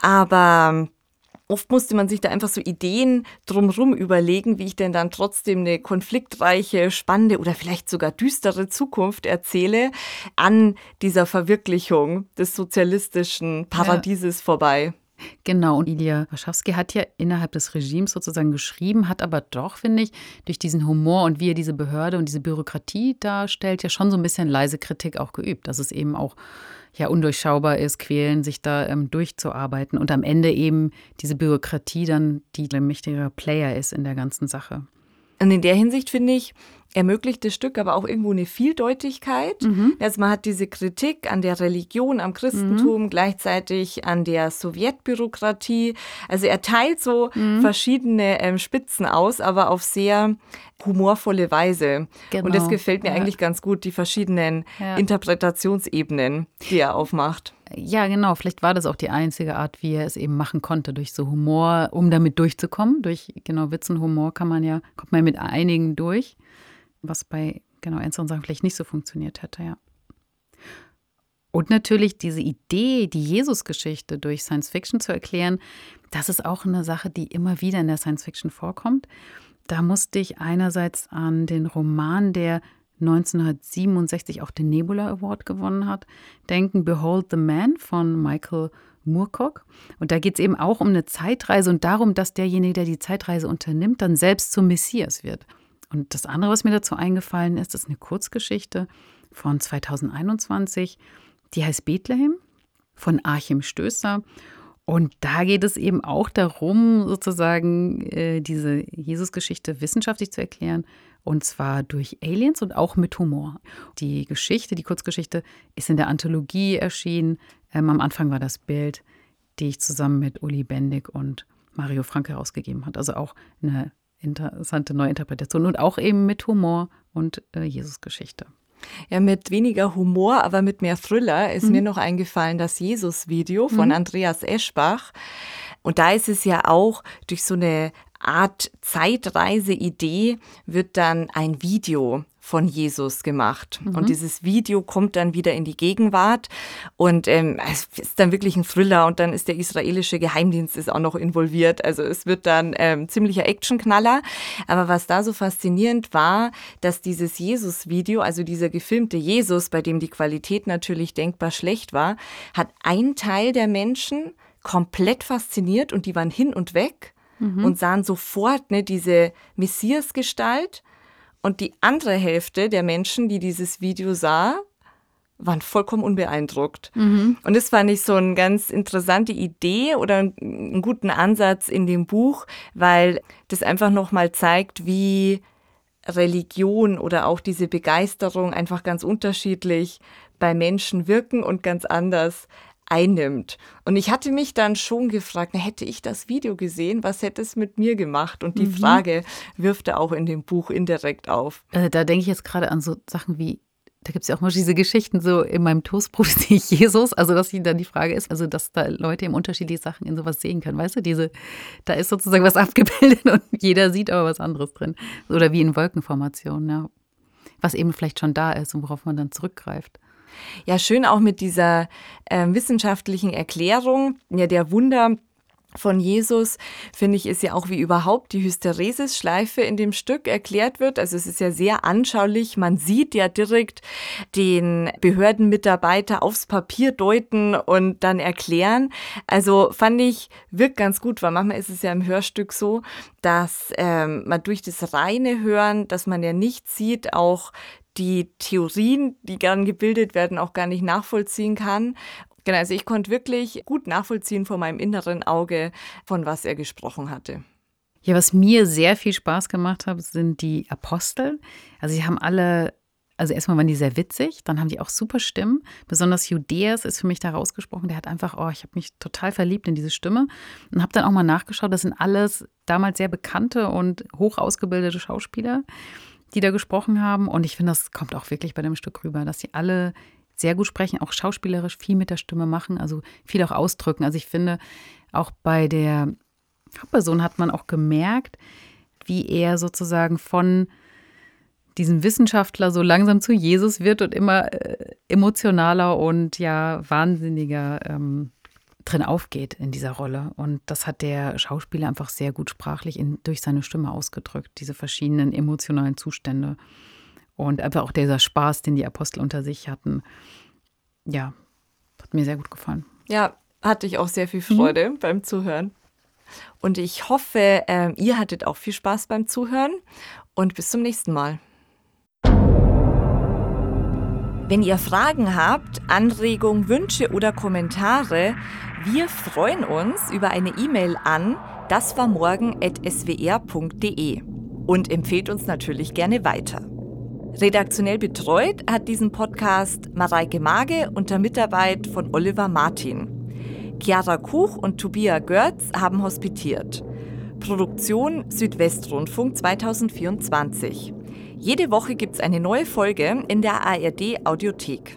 Aber oft musste man sich da einfach so Ideen drumherum überlegen, wie ich denn dann trotzdem eine konfliktreiche, spannende oder vielleicht sogar düstere Zukunft erzähle an dieser Verwirklichung des sozialistischen Paradieses ja. vorbei. Genau, und Ilya Warschawski hat ja innerhalb des Regimes sozusagen geschrieben, hat aber doch, finde ich, durch diesen Humor und wie er diese Behörde und diese Bürokratie darstellt, ja schon so ein bisschen leise Kritik auch geübt, dass es eben auch ja undurchschaubar ist, quälen, sich da ähm, durchzuarbeiten und am Ende eben diese Bürokratie dann die mächtigere Player ist in der ganzen Sache. Und in der Hinsicht, finde ich, ermöglicht das Stück aber auch irgendwo eine Vieldeutigkeit. Mhm. Also man hat diese Kritik an der Religion, am Christentum, mhm. gleichzeitig an der Sowjetbürokratie. Also er teilt so mhm. verschiedene ähm, Spitzen aus, aber auf sehr humorvolle Weise. Genau. Und das gefällt mir ja. eigentlich ganz gut, die verschiedenen ja. Interpretationsebenen, die er aufmacht. Ja, genau. Vielleicht war das auch die einzige Art, wie er es eben machen konnte, durch so Humor, um damit durchzukommen. Durch genau Witz und Humor kann man ja, kommt man mit einigen durch, was bei genau ernsteren Sachen vielleicht nicht so funktioniert hätte, ja. Und natürlich diese Idee, die Jesus-Geschichte durch Science-Fiction zu erklären, das ist auch eine Sache, die immer wieder in der Science-Fiction vorkommt. Da musste ich einerseits an den Roman der neunzehnhundertsiebenundsechzig auch den Nebula Award gewonnen hat, denken Behold the Man von Michael Moorcock. Und da geht es eben auch um eine Zeitreise und darum, dass derjenige, der die Zeitreise unternimmt, dann selbst zum Messias wird. Und das andere, was mir dazu eingefallen ist, ist eine Kurzgeschichte von zweitausendeinundzwanzig, die heißt Bethlehem von Achim Stößer. Und da geht es eben auch darum, sozusagen äh, diese Jesusgeschichte wissenschaftlich zu erklären, und zwar durch Aliens und auch mit Humor. Die Geschichte, die Kurzgeschichte, ist in der Anthologie erschienen. Ähm, am Anfang war das Bild, die ich zusammen mit Uli Bendig und Mario Frank herausgegeben habe. Also auch eine interessante Neuinterpretation und auch eben mit Humor und äh, Jesusgeschichte. Ja, mit weniger Humor, aber mit mehr Thriller ist Mhm. mir noch eingefallen das Jesus-Video von Mhm. Andreas Eschbach. Und da ist es ja auch durch so eine Art Zeitreise-Idee wird dann ein Video von Jesus gemacht. Mhm. Und dieses Video kommt dann wieder in die Gegenwart und ähm, es ist dann wirklich ein Thriller und dann ist der israelische Geheimdienst ist auch noch involviert. Also es wird dann ähm, ziemlicher Actionknaller. Aber was da so faszinierend war, dass dieses Jesus-Video, also dieser gefilmte Jesus, bei dem die Qualität natürlich denkbar schlecht war, hat ein Teil der Menschen komplett fasziniert und die waren hin und weg. Mhm. Und sahen sofort ne, diese Messias-Gestalt. Und die andere Hälfte der Menschen, die dieses Video sah, waren vollkommen unbeeindruckt. Mhm. Und das fand ich so eine ganz interessante Idee oder einen guten Ansatz in dem Buch, weil das einfach nochmal zeigt, wie Religion oder auch diese Begeisterung einfach ganz unterschiedlich bei Menschen wirken und ganz anders einnimmt. Und ich hatte mich dann schon gefragt, na, hätte ich das Video gesehen, was hätte es mit mir gemacht? Und die Mhm. Frage wirft er auch in dem Buch indirekt auf. Also da denke ich jetzt gerade an so Sachen wie, da gibt es ja auch mal diese Geschichten so, in meinem Toastbrot sehe ich Jesus, also dass dann die Frage ist, also dass da Leute eben unterschiedliche Sachen in sowas sehen können, weißt du, diese, da ist sozusagen was abgebildet und jeder sieht aber was anderes drin. Oder wie in Wolkenformationen, ja. Was eben vielleicht schon da ist und worauf man dann zurückgreift. Ja, schön auch mit dieser äh, wissenschaftlichen Erklärung ja, der Wunder von Jesus, finde ich, ist ja auch wie überhaupt die Hysteresis-Schleife in dem Stück erklärt wird. Also es ist ja sehr anschaulich. Man sieht ja direkt den Behördenmitarbeiter aufs Papier deuten und dann erklären. Also fand ich, wirkt ganz gut, weil manchmal ist es ja im Hörstück so, dass ähm, man durch das reine Hören, dass man ja nicht sieht, auch die Theorien, die gern gebildet werden, auch gar nicht nachvollziehen kann. Genau, also ich konnte wirklich gut nachvollziehen vor meinem inneren Auge, von was er gesprochen hatte. Ja, was mir sehr viel Spaß gemacht hat, sind die Apostel. Also sie haben alle, also erstmal waren die sehr witzig, dann haben die auch super Stimmen. Besonders Judäas ist für mich da rausgesprochen. Der hat einfach, oh, ich habe mich total verliebt in diese Stimme und habe dann auch mal nachgeschaut. Das sind alles damals sehr bekannte und hoch ausgebildete Schauspieler, die da gesprochen haben. Und ich finde, das kommt auch wirklich bei dem Stück rüber, dass sie alle sehr gut sprechen, auch schauspielerisch viel mit der Stimme machen, also viel auch ausdrücken. Also ich finde, auch bei der Hauptperson hat man auch gemerkt, wie er sozusagen von diesem Wissenschaftler so langsam zu Jesus wird und immer äh, emotionaler und ja wahnsinniger ähm, drin aufgeht in dieser Rolle. Und das hat der Schauspieler einfach sehr gut sprachlich in, durch seine Stimme ausgedrückt, diese verschiedenen emotionalen Zustände. Und einfach auch dieser Spaß, den die Apostel unter sich hatten. Ja, hat mir sehr gut gefallen. Ja, hatte ich auch sehr viel Freude mhm. beim Zuhören. Und ich hoffe, äh, ihr hattet auch viel Spaß beim Zuhören. Und bis zum nächsten Mal. Wenn ihr Fragen habt, Anregungen, Wünsche oder Kommentare, wir freuen uns über eine E-Mail an daswarmorgen at s w r punkt d e und empfehlt uns natürlich gerne weiter. Redaktionell betreut hat diesen Podcast Mareike Mage unter Mitarbeit von Oliver Martin. Chiara Kuch und Tobias Görz haben hospitiert. Produktion Südwestrundfunk zweitausendvierundzwanzig. Jede Woche gibt es eine neue Folge in der A R D-Audiothek.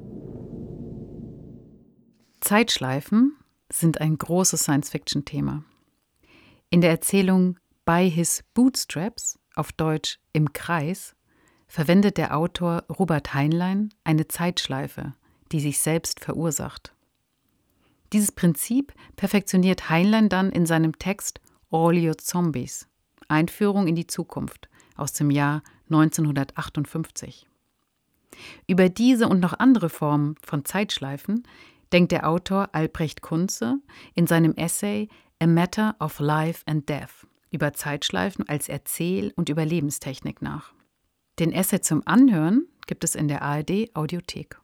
Zeitschleifen sind ein großes Science-Fiction-Thema. In der Erzählung By His Bootstraps, auf Deutsch Im Kreis, verwendet der Autor Robert Heinlein eine Zeitschleife, die sich selbst verursacht. Dieses Prinzip perfektioniert Heinlein dann in seinem Text All Your Zombies, Einführung in die Zukunft aus dem Jahr neunzehnhundertachtundfünfzig. Über diese und noch andere Formen von Zeitschleifen denkt der Autor Albrecht Kunze in seinem Essay A Matter of Life and Death über Zeitschleifen als Erzähl- und Überlebenstechnik nach. Den Essay zum Anhören gibt es in der A R D Audiothek.